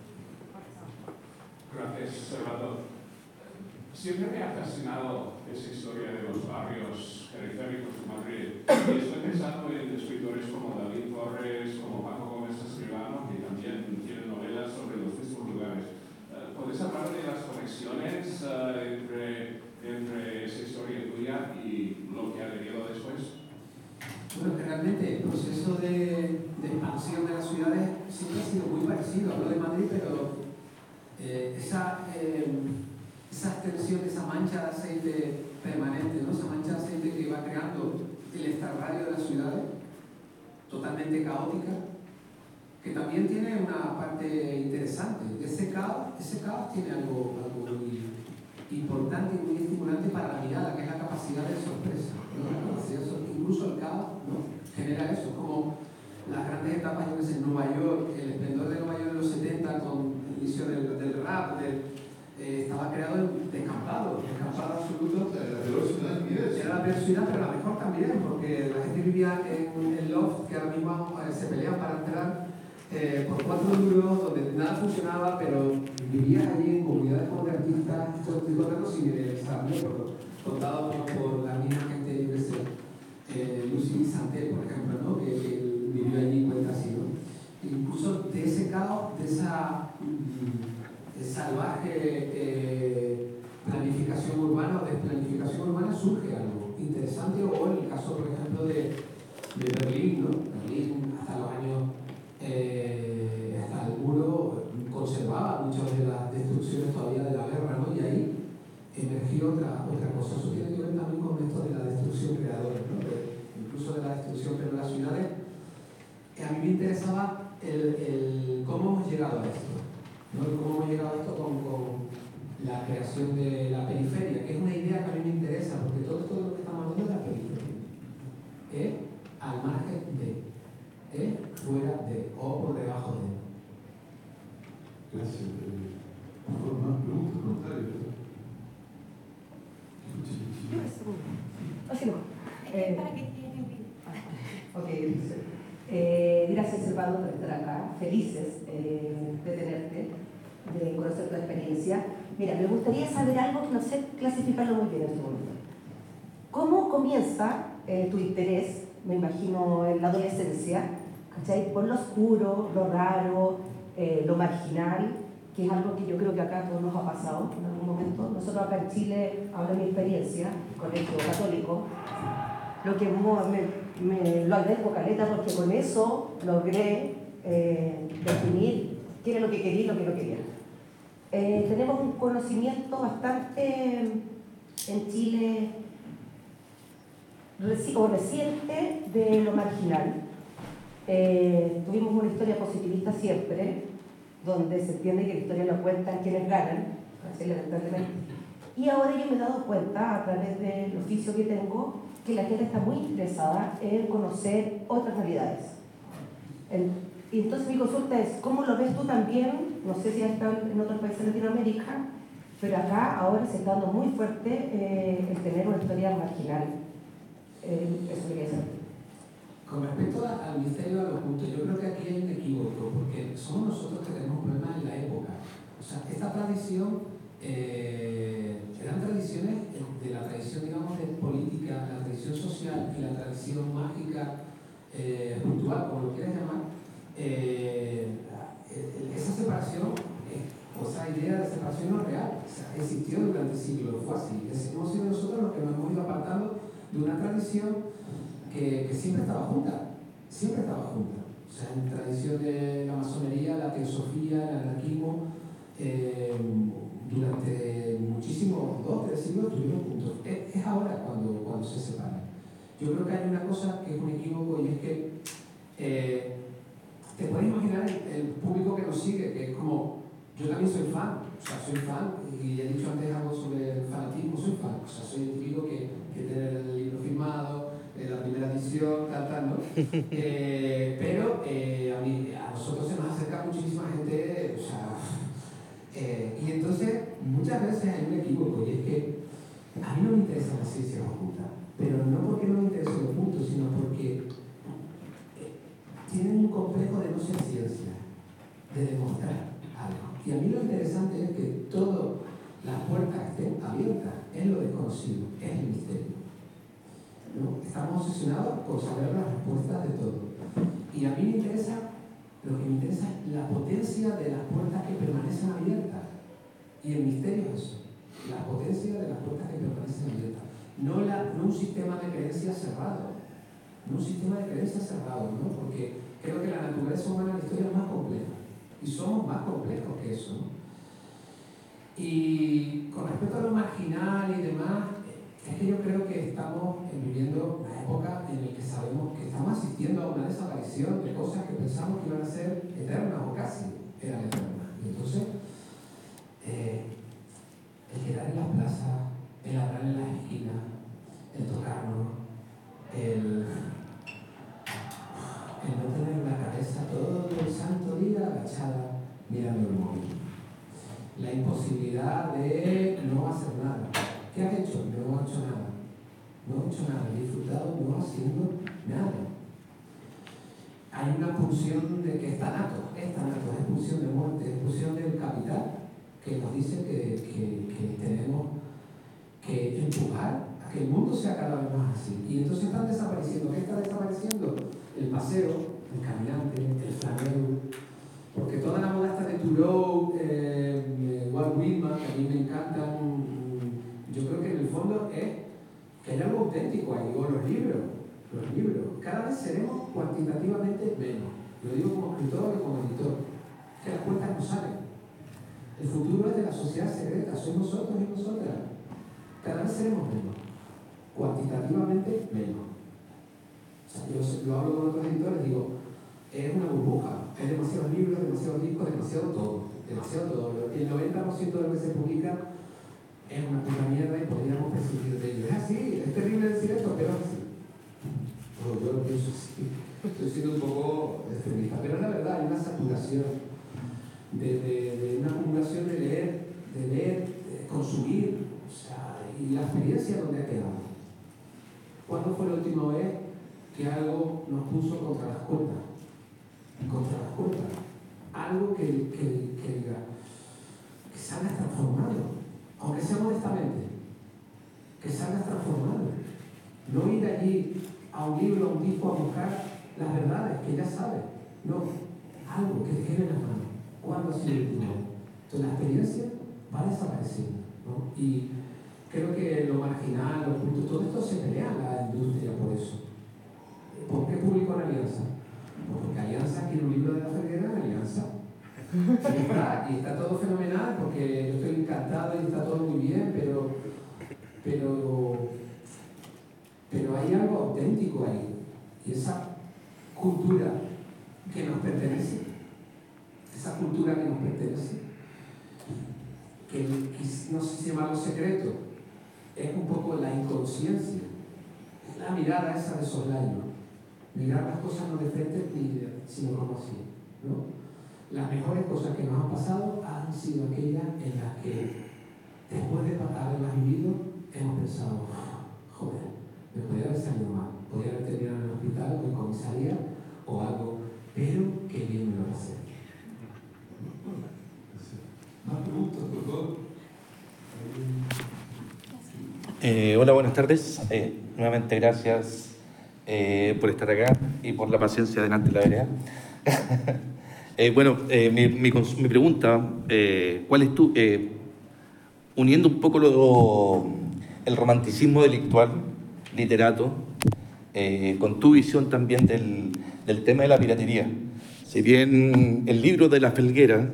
Gracias, Salvador. Siempre me ha fascinado esa historia de los barrios periféricos de Madrid. Y estoy pensando en escritores como David Torres, como Paco Gómez Escribano, que también tienen novelas sobre los mismos lugares. ¿Puedes hablar de las conexiones entre esa historia tuya y lo que ha venido después? Bueno, que realmente el proceso de expansión de las ciudades siempre ha sido muy parecido. Hablo de Madrid, pero esa extensión, esa mancha de aceite permanente, ¿no? Esa mancha de aceite que va creando el extrarradio de las ciudades, totalmente caótica, que también tiene una parte interesante. Ese caos tiene algo muy importante y muy estimulante para la mirada, que es la capacidad de sorpresa, ¿no? Incluso el caos, ¿no? Genera eso, como las grandes etapas, yo que sé, en Nueva York, el esplendor de Nueva York en los 70 con el inicio del rap, estaba creado en descampado absoluto. Era la peor ciudad, pero la mejor también, porque la gente vivía en el loft, que ahora mismo se pelean para entrar por 4 euros, donde nada funcionaba, pero vivías allí en comunidades como de artistas. Estoy contando sin saberlo, pero contado por la misma gente, yo que sé, Lucy Santé, por ejemplo, ¿no? que vivió allí, cuenta así, ¿no? Incluso de ese caos, de esa salvaje planificación urbana o desplanificación urbana surge algo interesante, o en el caso, por ejemplo, de Berlín, ¿no? Berlín hasta los años, hasta el muro conservaba mucha después de las destrucciones todavía de la guerra, ¿no? Y ahí emergió otra cosa. Eso tiene que ver también con esto de la destrucción creadora, ¿no? Incluso de la destrucción de las ciudades. A mí me interesaba el cómo hemos llegado a esto, ¿no? Cómo hemos llegado a esto con la creación de la periferia, que es una idea que a mí me interesa, porque todo esto de lo que estamos hablando es la periferia. Al margen de, fuera de o por debajo de. Gracias. Por más preguntas, comentarios. Para que tienen vida. Ok, gracias Salvador por estar acá, felices de tenerte, de conocer tu experiencia. Mira, me gustaría saber algo que no sé clasificarlo muy bien en este momento. ¿Cómo comienza tu interés, me imagino en la adolescencia, ¿cachai? Por lo oscuro, lo raro, lo marginal, que es algo que yo creo que acá a todos nos ha pasado en algún momento. Nosotros acá en Chile, hablo de mi experiencia, colegio católico, lo que me lo agradezco caleta porque con eso logré definir qué era lo que quería y lo que no quería. Tenemos un conocimiento bastante en Chile reciente de lo marginal. Tuvimos una historia positivista siempre, donde se entiende que la historia la cuentan quienes ganan, lamentablemente. Y ahora yo me he dado cuenta, a través del oficio que tengo, que la gente está muy interesada en conocer otras realidades. Y entonces mi consulta es, ¿cómo lo ves tú también? No sé si has estado en otros países de Latinoamérica, pero acá ahora se está dando muy fuerte el tener una historia marginal. Eso quería saber. Con respecto al misterio de los puntos, yo creo que aquí hay un equívoco, porque somos nosotros que tenemos problemas en la época. O sea, esta tradición eran tradiciones de la tradición, digamos, de política, la tradición social y la tradición mágica, cultural, como lo quieras llamar. Esa separación, o esa idea de separación no es real, o sea, existió durante siglos, fue así. Hemos sido nosotros los que nos hemos ido apartando de una tradición que siempre estaba junta, o sea, en tradición de la masonería, la teosofía, el anarquismo, durante muchísimos 2 o 3 siglos estuvieron juntos. Es ahora cuando se separan. Yo creo que hay una cosa que es un equívoco y es que te puedes imaginar el público que nos sigue, que es como, yo también soy fan, o sea, soy fan, y he dicho antes algo sobre el fanatismo, soy fan, o sea, soy el típico que tiene el libro firmado, la primera edición, tal, ¿no? Pero a nosotros se nos acerca muchísima gente, o sea, y entonces muchas veces hay un equívoco, y es que a mí no me interesan las ciencias ocultas, pero no porque no me interesen los puntos, sino porque tienen un complejo de no ser ciencia, de demostrar algo. Y a mí lo interesante es que todas las puertas estén abiertas, es lo desconocido, es el misterio. ¿No? Estamos obsesionados por saber las respuestas de todo. Y a mí me interesa, lo que me interesa es la potencia de las puertas que permanecen abiertas. Y el misterio es eso, la potencia de las puertas que permanecen abiertas. No un sistema de creencias cerrado, ¿no? Porque creo que la naturaleza humana, la historia es más compleja. Y somos más complejos que eso, ¿no? Y con respecto a lo marginal y demás, es que yo creo que estamos viviendo una época en la que sabemos que estamos asistiendo a una desaparición de cosas que pensamos que iban a ser eternas o casi eran eternas. Y entonces, el quedar en las plazas, el hablar en las esquinas, el tocarnos, el no tener la cabeza todo el santo día agachada mirando el móvil. La imposibilidad de no hacer nada. ¿Qué has hecho? No he hecho nada. No he hecho nada. He disfrutado no haciendo nada. Hay una pulsión de que es tanatos, es pulsión de muerte, es pulsión del capital que nos dice que tenemos que empujar a que el mundo sea cada vez más así. Y entonces están desapareciendo. ¿Qué está desapareciendo? El paseo, el caminante, el flaneo, porque toda la moda está de Thoreau, Walt Whitman, que a mí me encantan, yo creo que en el fondo es que hay algo auténtico ahí, o los libros, cada vez seremos cuantitativamente menos, lo digo como escritor y como editor, que las cuentas no salen, El futuro es de la sociedad secreta, sois nosotros y nosotras. Cada vez seremos menos, cuantitativamente menos. O sea, yo hablo con otros editores, digo, es una burbuja, hay demasiados libros, demasiados discos, demasiado todo. El 90% de lo que se publica es una puta mierda y podríamos prescindir de ello. Es así, es terrible decir esto, pero es así. Bueno, yo lo pienso así. Estoy siendo un poco extremista, pero es la verdad, hay una saturación de una acumulación de leer, de consumir, o sea, y la experiencia donde ha quedado. ¿Cuándo fue la última vez que algo nos puso contra las cuerdas? Contra las cuerdas. Algo que diga, que salgas transformado, aunque sea modestamente, que salgas transformado. No ir allí a un libro, a un disco, a buscar las verdades que ya sabes. No, algo que te quede en las manos. ¿Cuándo ha sido el último? Entonces la experiencia va desapareciendo, ¿no? Y creo que lo marginal, los cultos, todo esto se pelea en la industria por eso. ¿Por qué publicó en Alianza? Porque Alianza quiere un libro de la Felguera en Alianza. Y está todo fenomenal porque yo estoy encantado y está todo muy bien, pero hay algo auténtico ahí. Y esa cultura que nos pertenece, que no sé si llamarlo secreto, es un poco la inconsciencia, es la mirada esa de soslayo. Mirar las cosas no de frente sino como así, ¿no? Las mejores cosas que nos han pasado han sido aquellas en las que después de haberlas vivido hemos pensado, joder, me podría haber salido mal, podría haber terminado en el hospital o en comisaría o algo, pero qué bien me lo pasé. Más preguntas, por favor. Hola, buenas tardes. Nuevamente gracias por estar acá y por la paciencia delante de la vereda. Mi pregunta, ¿cuál es tu, uniendo un poco el romanticismo delictual, literato, con tu visión también del tema de la piratería? Si bien el libro de La Felguera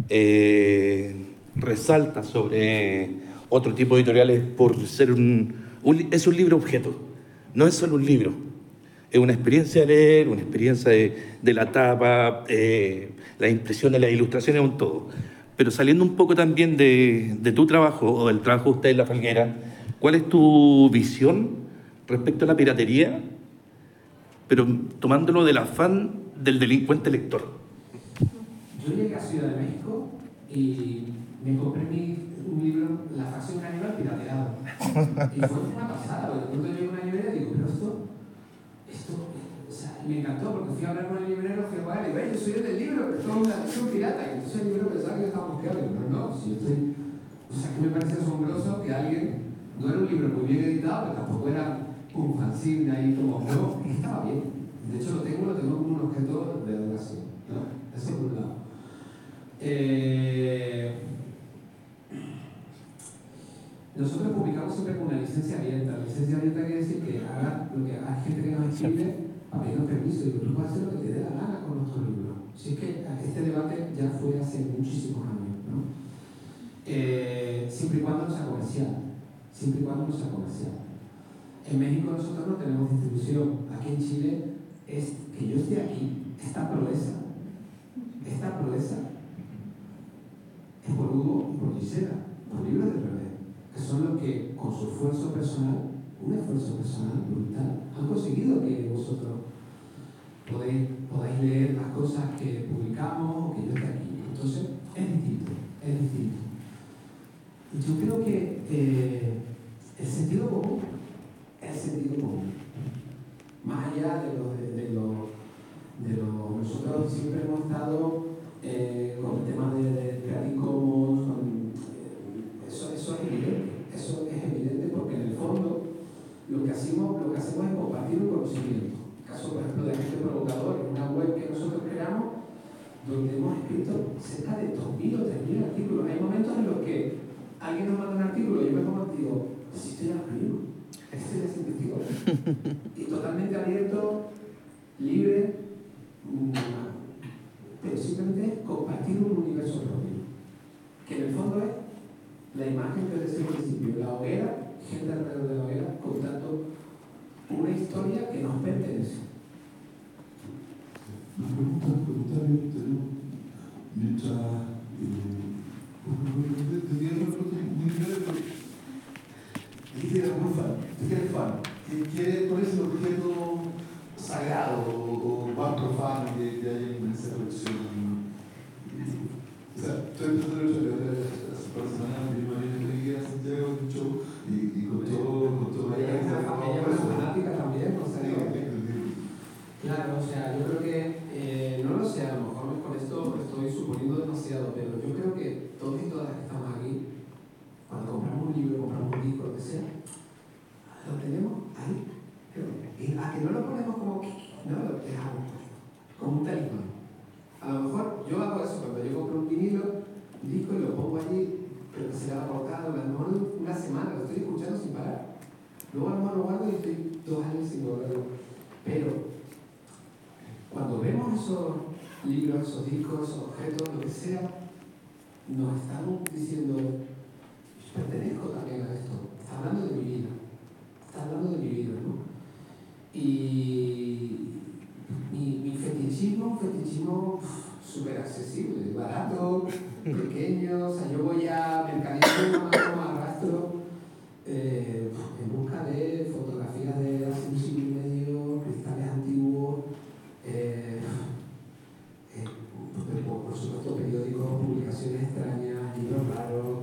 resalta sobre otro tipo de editoriales por ser es un libro objeto, no es solo un libro, es una experiencia de leer, una experiencia de la tapa, las impresiones, las ilustraciones, un todo. Pero saliendo un poco también de tu trabajo o del trabajo de usted en La Felguera, ¿cuál es tu visión respecto a la piratería, pero tomándolo del afán del delincuente lector? Yo llegué a Ciudad de México y me compré un libro, La Facción Caníbal pirateado. Y fue una pasada, porque cuando llegué a una librería digo, pero esto, o sea, me encantó porque fui a hablar con el librero, fui a pagar y digo, yo soy el del libro, pero esto es una versión pirata. Y entonces el librero pensaba que yo estaba mosqueado. Y digo, no, si yo estoy... O sea, que me parece asombroso que alguien, no era un libro muy bien editado, pero tampoco era un fanzine ahí como, no, estaba bien. De hecho lo tengo como un objeto de adoración, ¿no? Eso por un lado. Nosotros publicamos siempre con una licencia abierta. La licencia abierta quiere decir que haga lo que hay gente que nos escribe a pedir permiso y tú puedes hacer lo que te dé la gana con nuestro libro. Si es que este debate ya fue hace muchísimos años, ¿no? Siempre y cuando no sea comercial. Siempre y cuando no sea comercial. En México nosotros no tenemos distribución. Aquí en Chile es que yo esté aquí, esta proeza es por Hugo y por Gisela, por Libros del Revés, que son los que con su esfuerzo personal, un esfuerzo personal brutal, han conseguido que vosotros podáis leer las cosas que publicamos o que yo esté aquí. Entonces es distinto. Yo creo que el sentido común, más allá de lo nosotros siempre hemos estado con el tema de Creative Commons, eso es evidente porque en el fondo lo que hacemos es compartir un conocimiento. El caso, por ejemplo, de Agente Provocador, una web que nosotros creamos donde hemos escrito cerca de 2.000 o 3.000 artículos. Hay momentos en los que alguien nos manda un artículo y yo me pongo y digo, si esto ya lo escribo, esto ya se investigó. Y totalmente abierto, libre, pero simplemente es compartir un universo propio, que la imagen que os decía al principio, la hoguera, gente alrededor de la hoguera, contando una historia que nos pertenece. Me pregunta mientras tenía una pregunta muy breve, pero dijiste que eres muy fan, tú que eres fan, ¿cuál es el objeto sagrado o más profano que hay en esa colección? O sea, estoy empezando a leer la semana, mi hermana me a Santiago, un show, y contó Ella es una fanática también, o sea, claro, o sea, yo creo que, no lo sé, a lo mejor con esto estoy suponiendo demasiado, pero yo creo que todos y todas las que estamos aquí, cuando compramos un libro, compramos un disco, lo que sea, lo tenemos ahí. Y a que no lo ponemos como que, no lo dejamos como un talismán. A lo mejor yo hago eso cuando yo compro un vinilo, un disco y lo pongo allí, pero que se le ha cortado, a lo mejor una semana, lo estoy escuchando sin parar. Luego a lo mejor lo guardo y estoy 2 años sin volverlo. Pero cuando vemos esos libros, esos discos, esos objetos, lo que sea, nos estamos diciendo, yo pertenezco también a esto, está hablando de mi vida, ¿no? Y mi fetichismo, súper accesible, barato, pequeño, o sea, yo voy a Mercadillo, como arrastro, en busca de fotografías de hace un siglo y medio, cristales antiguos, por supuesto periódicos, publicaciones extrañas, libros raros,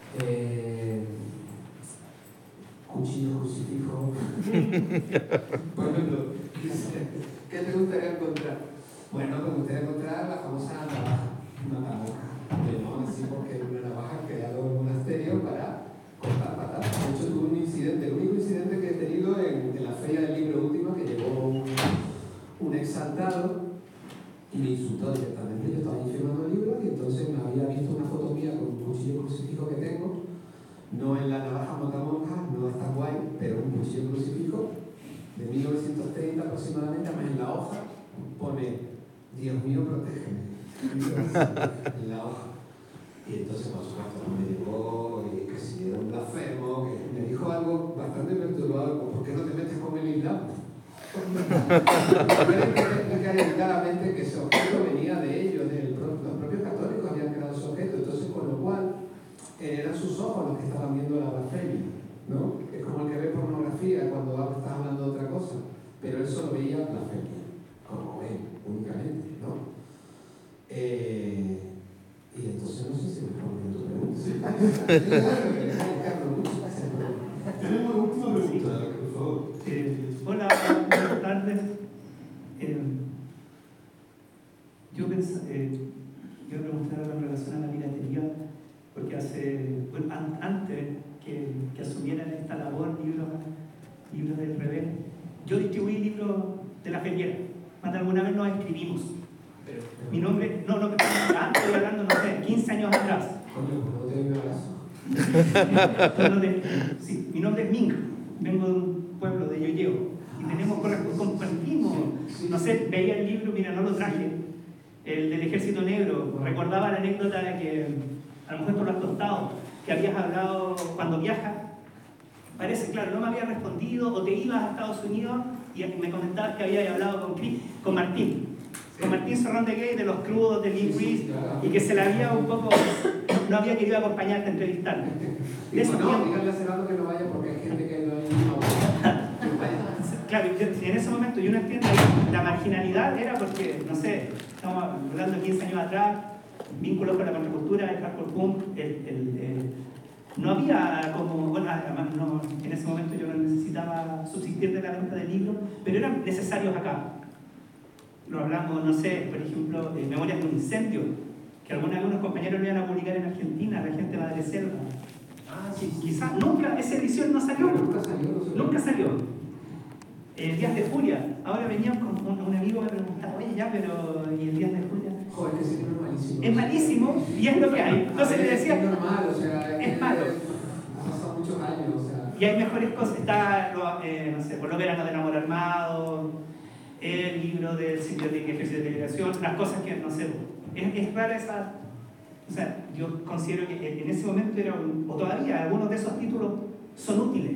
cuchillos, crucifijos. Por ejemplo, ¿qué te gustaría encontrar? Bueno, me gustaría encontrar la famosa navaja, una navaja, que no así porque es una navaja creada en un monasterio para cortar patatas. De hecho, tuve un incidente, el único incidente que he tenido en la feria del libro última, que llegó un exaltado y me insultó directamente. Yo estaba ahí firmando el libro y entonces me había visto una foto mía con un cuchillo crucifijo que tengo, no en la navaja montamonja, no está guay, pero un cuchillo crucifijo de 1930 aproximadamente, además en la hoja pone Dios mío, protégeme, en la hoja. Y entonces, por supuesto, me llegó que si era un blasfemo, que me dijo algo bastante perturbador: ¿por qué no te metes con el Islam? Pero explicar claramente que ese objeto venía de ellos, los propios católicos habían creado ese objeto, entonces, con lo cual eran sus ojos los que estaban viendo la blasfemia, ¿no? Es como el que ve pornografía cuando estás hablando de otra cosa, pero él solo veía blasfemia, como ven, únicamente, ¿no? Y entonces no sé si me respondo tu pregunta. Tenemos una última pregunta, por favor. Hola, buenas tardes. Yo quiero preguntar algo en relación a la piratería, porque antes que asumieran esta labor, libros del revés, yo distribuí libros de la feriera. Más de alguna vez nos escribimos. Mi nombre, estoy hablando, no sé, 15 años atrás. No te doy un abrazo. Sí, mi nombre es Ming, vengo de un pueblo de Yoyeo y compartimos, no sé, veía el libro, mira, no lo traje, el del Ejército Negro, recordaba la anécdota de que, a lo mejor tú lo has contado, que habías hablado cuando viajas, parece, claro, no me había respondido, o te ibas a Estados Unidos y me comentabas que habías hablado con Martín. Con Martín Serrón de Gay, de los crudos, de Lee Reed, y que se le había un poco, no había querido acompañarte a entrevistarme. No, díganle a Cerrado que no vaya porque hay gente que no hay. Claro, si en ese momento yo no entiendo, la marginalidad era porque, no sé, estamos hablando de 15 años atrás, vínculos con la contracultura, el hardcore punk, no había como, bueno, además no, en ese momento yo no necesitaba subsistir de la venta de libros, pero eran necesarios acá. Lo hablamos, no sé, por ejemplo, de Memorias de un incendio, que algunos compañeros lo iban a publicar en Argentina, la gente va de selva. Sí, quizás nunca, esa edición no salió. Nunca salió. Días de Furia. Ahora venía con un amigo me preguntaba, oye, ya, pero ¿y el Días de Furia? Joder, que ese libro es malísimo. Es malísimo y es lo que hay. Entonces le decía, es normal, o sea, es malo. Ha pasado muchos años, o sea. Y hay mejores cosas. Está, no sé, por los veranos del amor armado, el libro del sitio de Ejército de Liberación, las cosas que, no sé, es rara esa O sea, yo considero que en ese momento era, o todavía, algunos de esos títulos son útiles,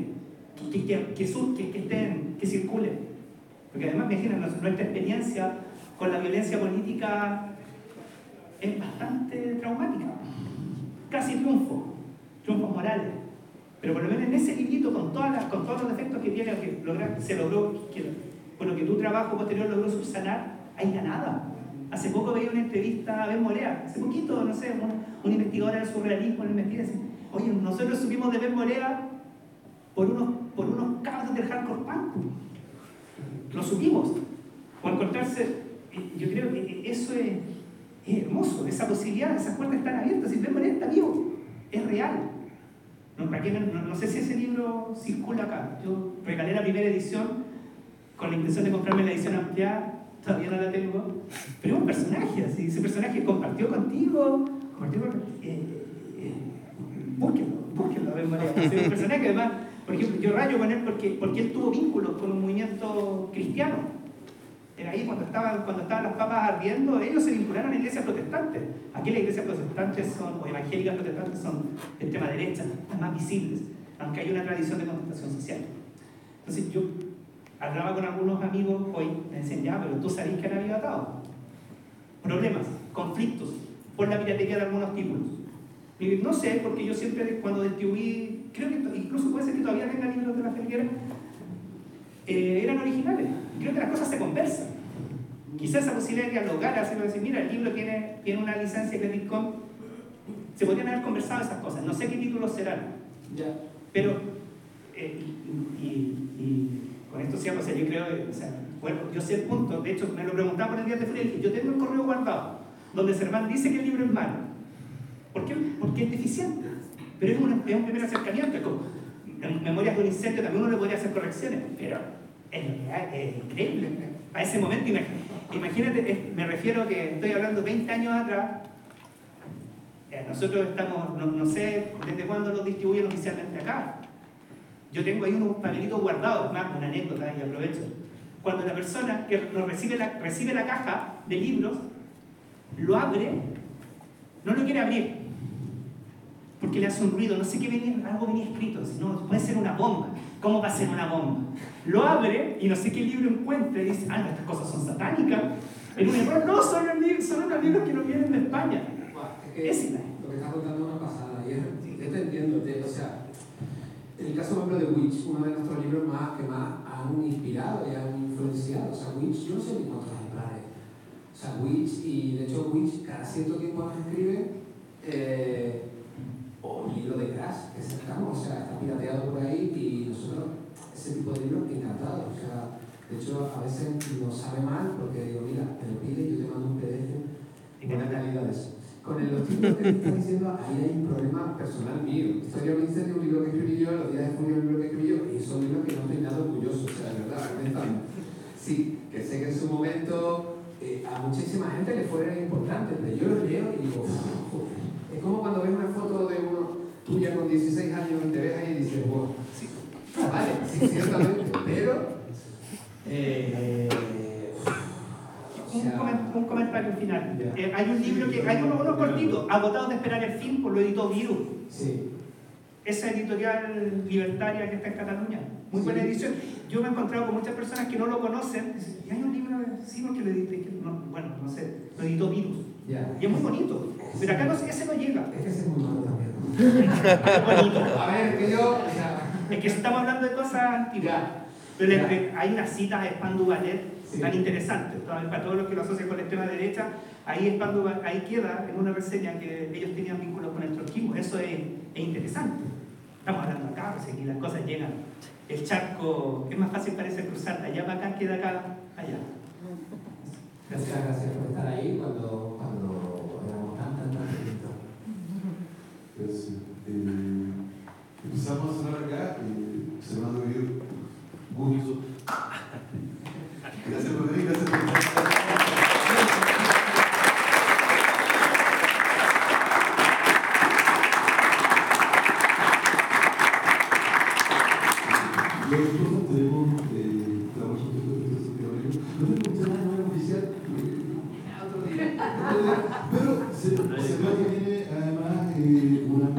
que circulen. Porque además, imagínense, nuestra experiencia con la violencia política es bastante traumática. Casi triunfos morales. Pero por lo menos en ese librito, con todos los defectos que tiene, se logró, con lo que tu trabajo posterior logró subsanar, hay ganada. Hace poco veía una entrevista a Ben Morea, hace poquito, no sé, una investigadora del surrealismo en investiga, dice, oye, nosotros supimos de Ben Morea por unos cabros del hardcore punk. Lo supimos. O encontrarse, yo creo que eso es hermoso, esa posibilidad, esas puertas están abiertas, si Ben Morea está vivo, es real. No sé si ese libro circula acá. Yo regalé la primera edición con la intención de comprarme la edición ampliada, todavía no la tengo, pero es un personaje, así, ese personaje compartió contigo, búsquenlo, a ver, María, es un personaje que además, por ejemplo, yo rayo con él porque él tuvo vínculos con un movimiento cristiano. Era ahí cuando estaban las papas ardiendo, ellos se vincularon a iglesias protestantes. Aquí las iglesias protestantes o evangélicas protestantes son de extrema derecha, las más visibles, aunque hay una tradición de contestación social. Entonces yo hablaba con algunos amigos hoy, me decían, ya, pero tú sabes que han habido atados. Problemas, conflictos, por la piratería de algunos títulos. Y no sé, porque yo siempre cuando distribuí, creo que incluso puede ser que todavía tenga libros de la Felguera, eran originales. Creo que las cosas se conversan. Quizás esa posibilidad de dialogar, hacerlo decir, mira, el libro tiene una licencia Creative Commons, se podrían haber conversado esas cosas. No sé qué títulos serán. Ya. Pero, con esto cierro, o sea, yo creo, bueno, yo sé el punto, de hecho me lo preguntaban por el día de Friedrich, yo tengo el correo guardado, donde Cervantes dice que el libro es malo. ¿Por qué? Porque es deficiente. Pero es un primer acercamiento, es como, en Memorias de un incendio también uno le podría hacer correcciones, pero es increíble. A ese momento, imagínate, me refiero a que estoy hablando 20 años atrás, nosotros estamos, no sé desde cuándo los distribuyen oficialmente acá. Yo tengo ahí unos papelitos guardados, más una anécdota y aprovecho. Cuando la persona que recibe la caja de libros, lo abre, no lo quiere abrir, porque le hace un ruido, no sé qué venía, algo venía escrito, si no, puede ser una bomba. ¿Cómo va a ser una bomba? Lo abre y no sé qué libro encuentra y dice, no, estas cosas son satánicas. Es un error, no, son unos libros que no vienen de España. Es lo que estás contando es una pasada, y yo te entiendo, o sea, en el caso, por ejemplo, de Witch, uno de nuestros libros que más han inspirado y han influenciado, o sea, Witch, yo no sé ni cuántos ejemplares, o sea, Witch, y de hecho Witch cada cierto tiempo nos escribe, o un libro de Crash que sacamos, o sea, está pirateado por ahí y nosotros, ese tipo de libros, encantados, o sea, de hecho, a veces nos sabe mal porque digo, mira, te lo pide y yo te mando un PDF de buena calidad de eso. Con los títulos que estás diciendo, ahí hay un problema personal mío. Historia de un incendio, un libro que escribí yo, Los días de junio, un libro que escribí yo, y son libros que no estoy nada orgulloso, o sea, de verdad, honestamente. Sí, que sé que en su momento a muchísima gente le fueron importantes, pero yo los leo y digo, joder. Es como cuando ves una foto de uno tuya con 16 años y te ves ahí y dices, bueno, sí, vale, sí, ciertamente, pero... un comentario final. Hay un libro hay uno cortito, Agotados de esperar el fin, por lo editó Virus. Sí. Esa editorial libertaria que está en Cataluña. Muy buena edición. Yo me he encontrado con muchas personas que no lo conocen. Y hay un libro, sí, porque lo edité, bueno, no sé, lo editó Virus. Yeah. Y es muy bonito. Pero acá ese no llega. Es que ese es muy malo también. Es bonito. A ver, que yo... O sea... Es que estamos hablando de cosas antiguas. Pero hay unas citas de Spandau Ballet tan interesantes. Para todos los que lo asocian con la extrema derecha, ahí queda en una reseña que ellos tenían vínculos con el trotskismo. Eso es interesante. Estamos hablando acá, pues aquí las cosas llegan. El charco es más fácil parece cruzar de allá para acá que de acá allá. Muchas gracias por estar ahí cuando éramos tan pequeñitos. Pues, empezamos a sonar acá, Fernando Guido, gusto. Gracias por venir, gracias por estar. Lo importante tenemos trabajos no me gusta nada, no era oficial. Pero se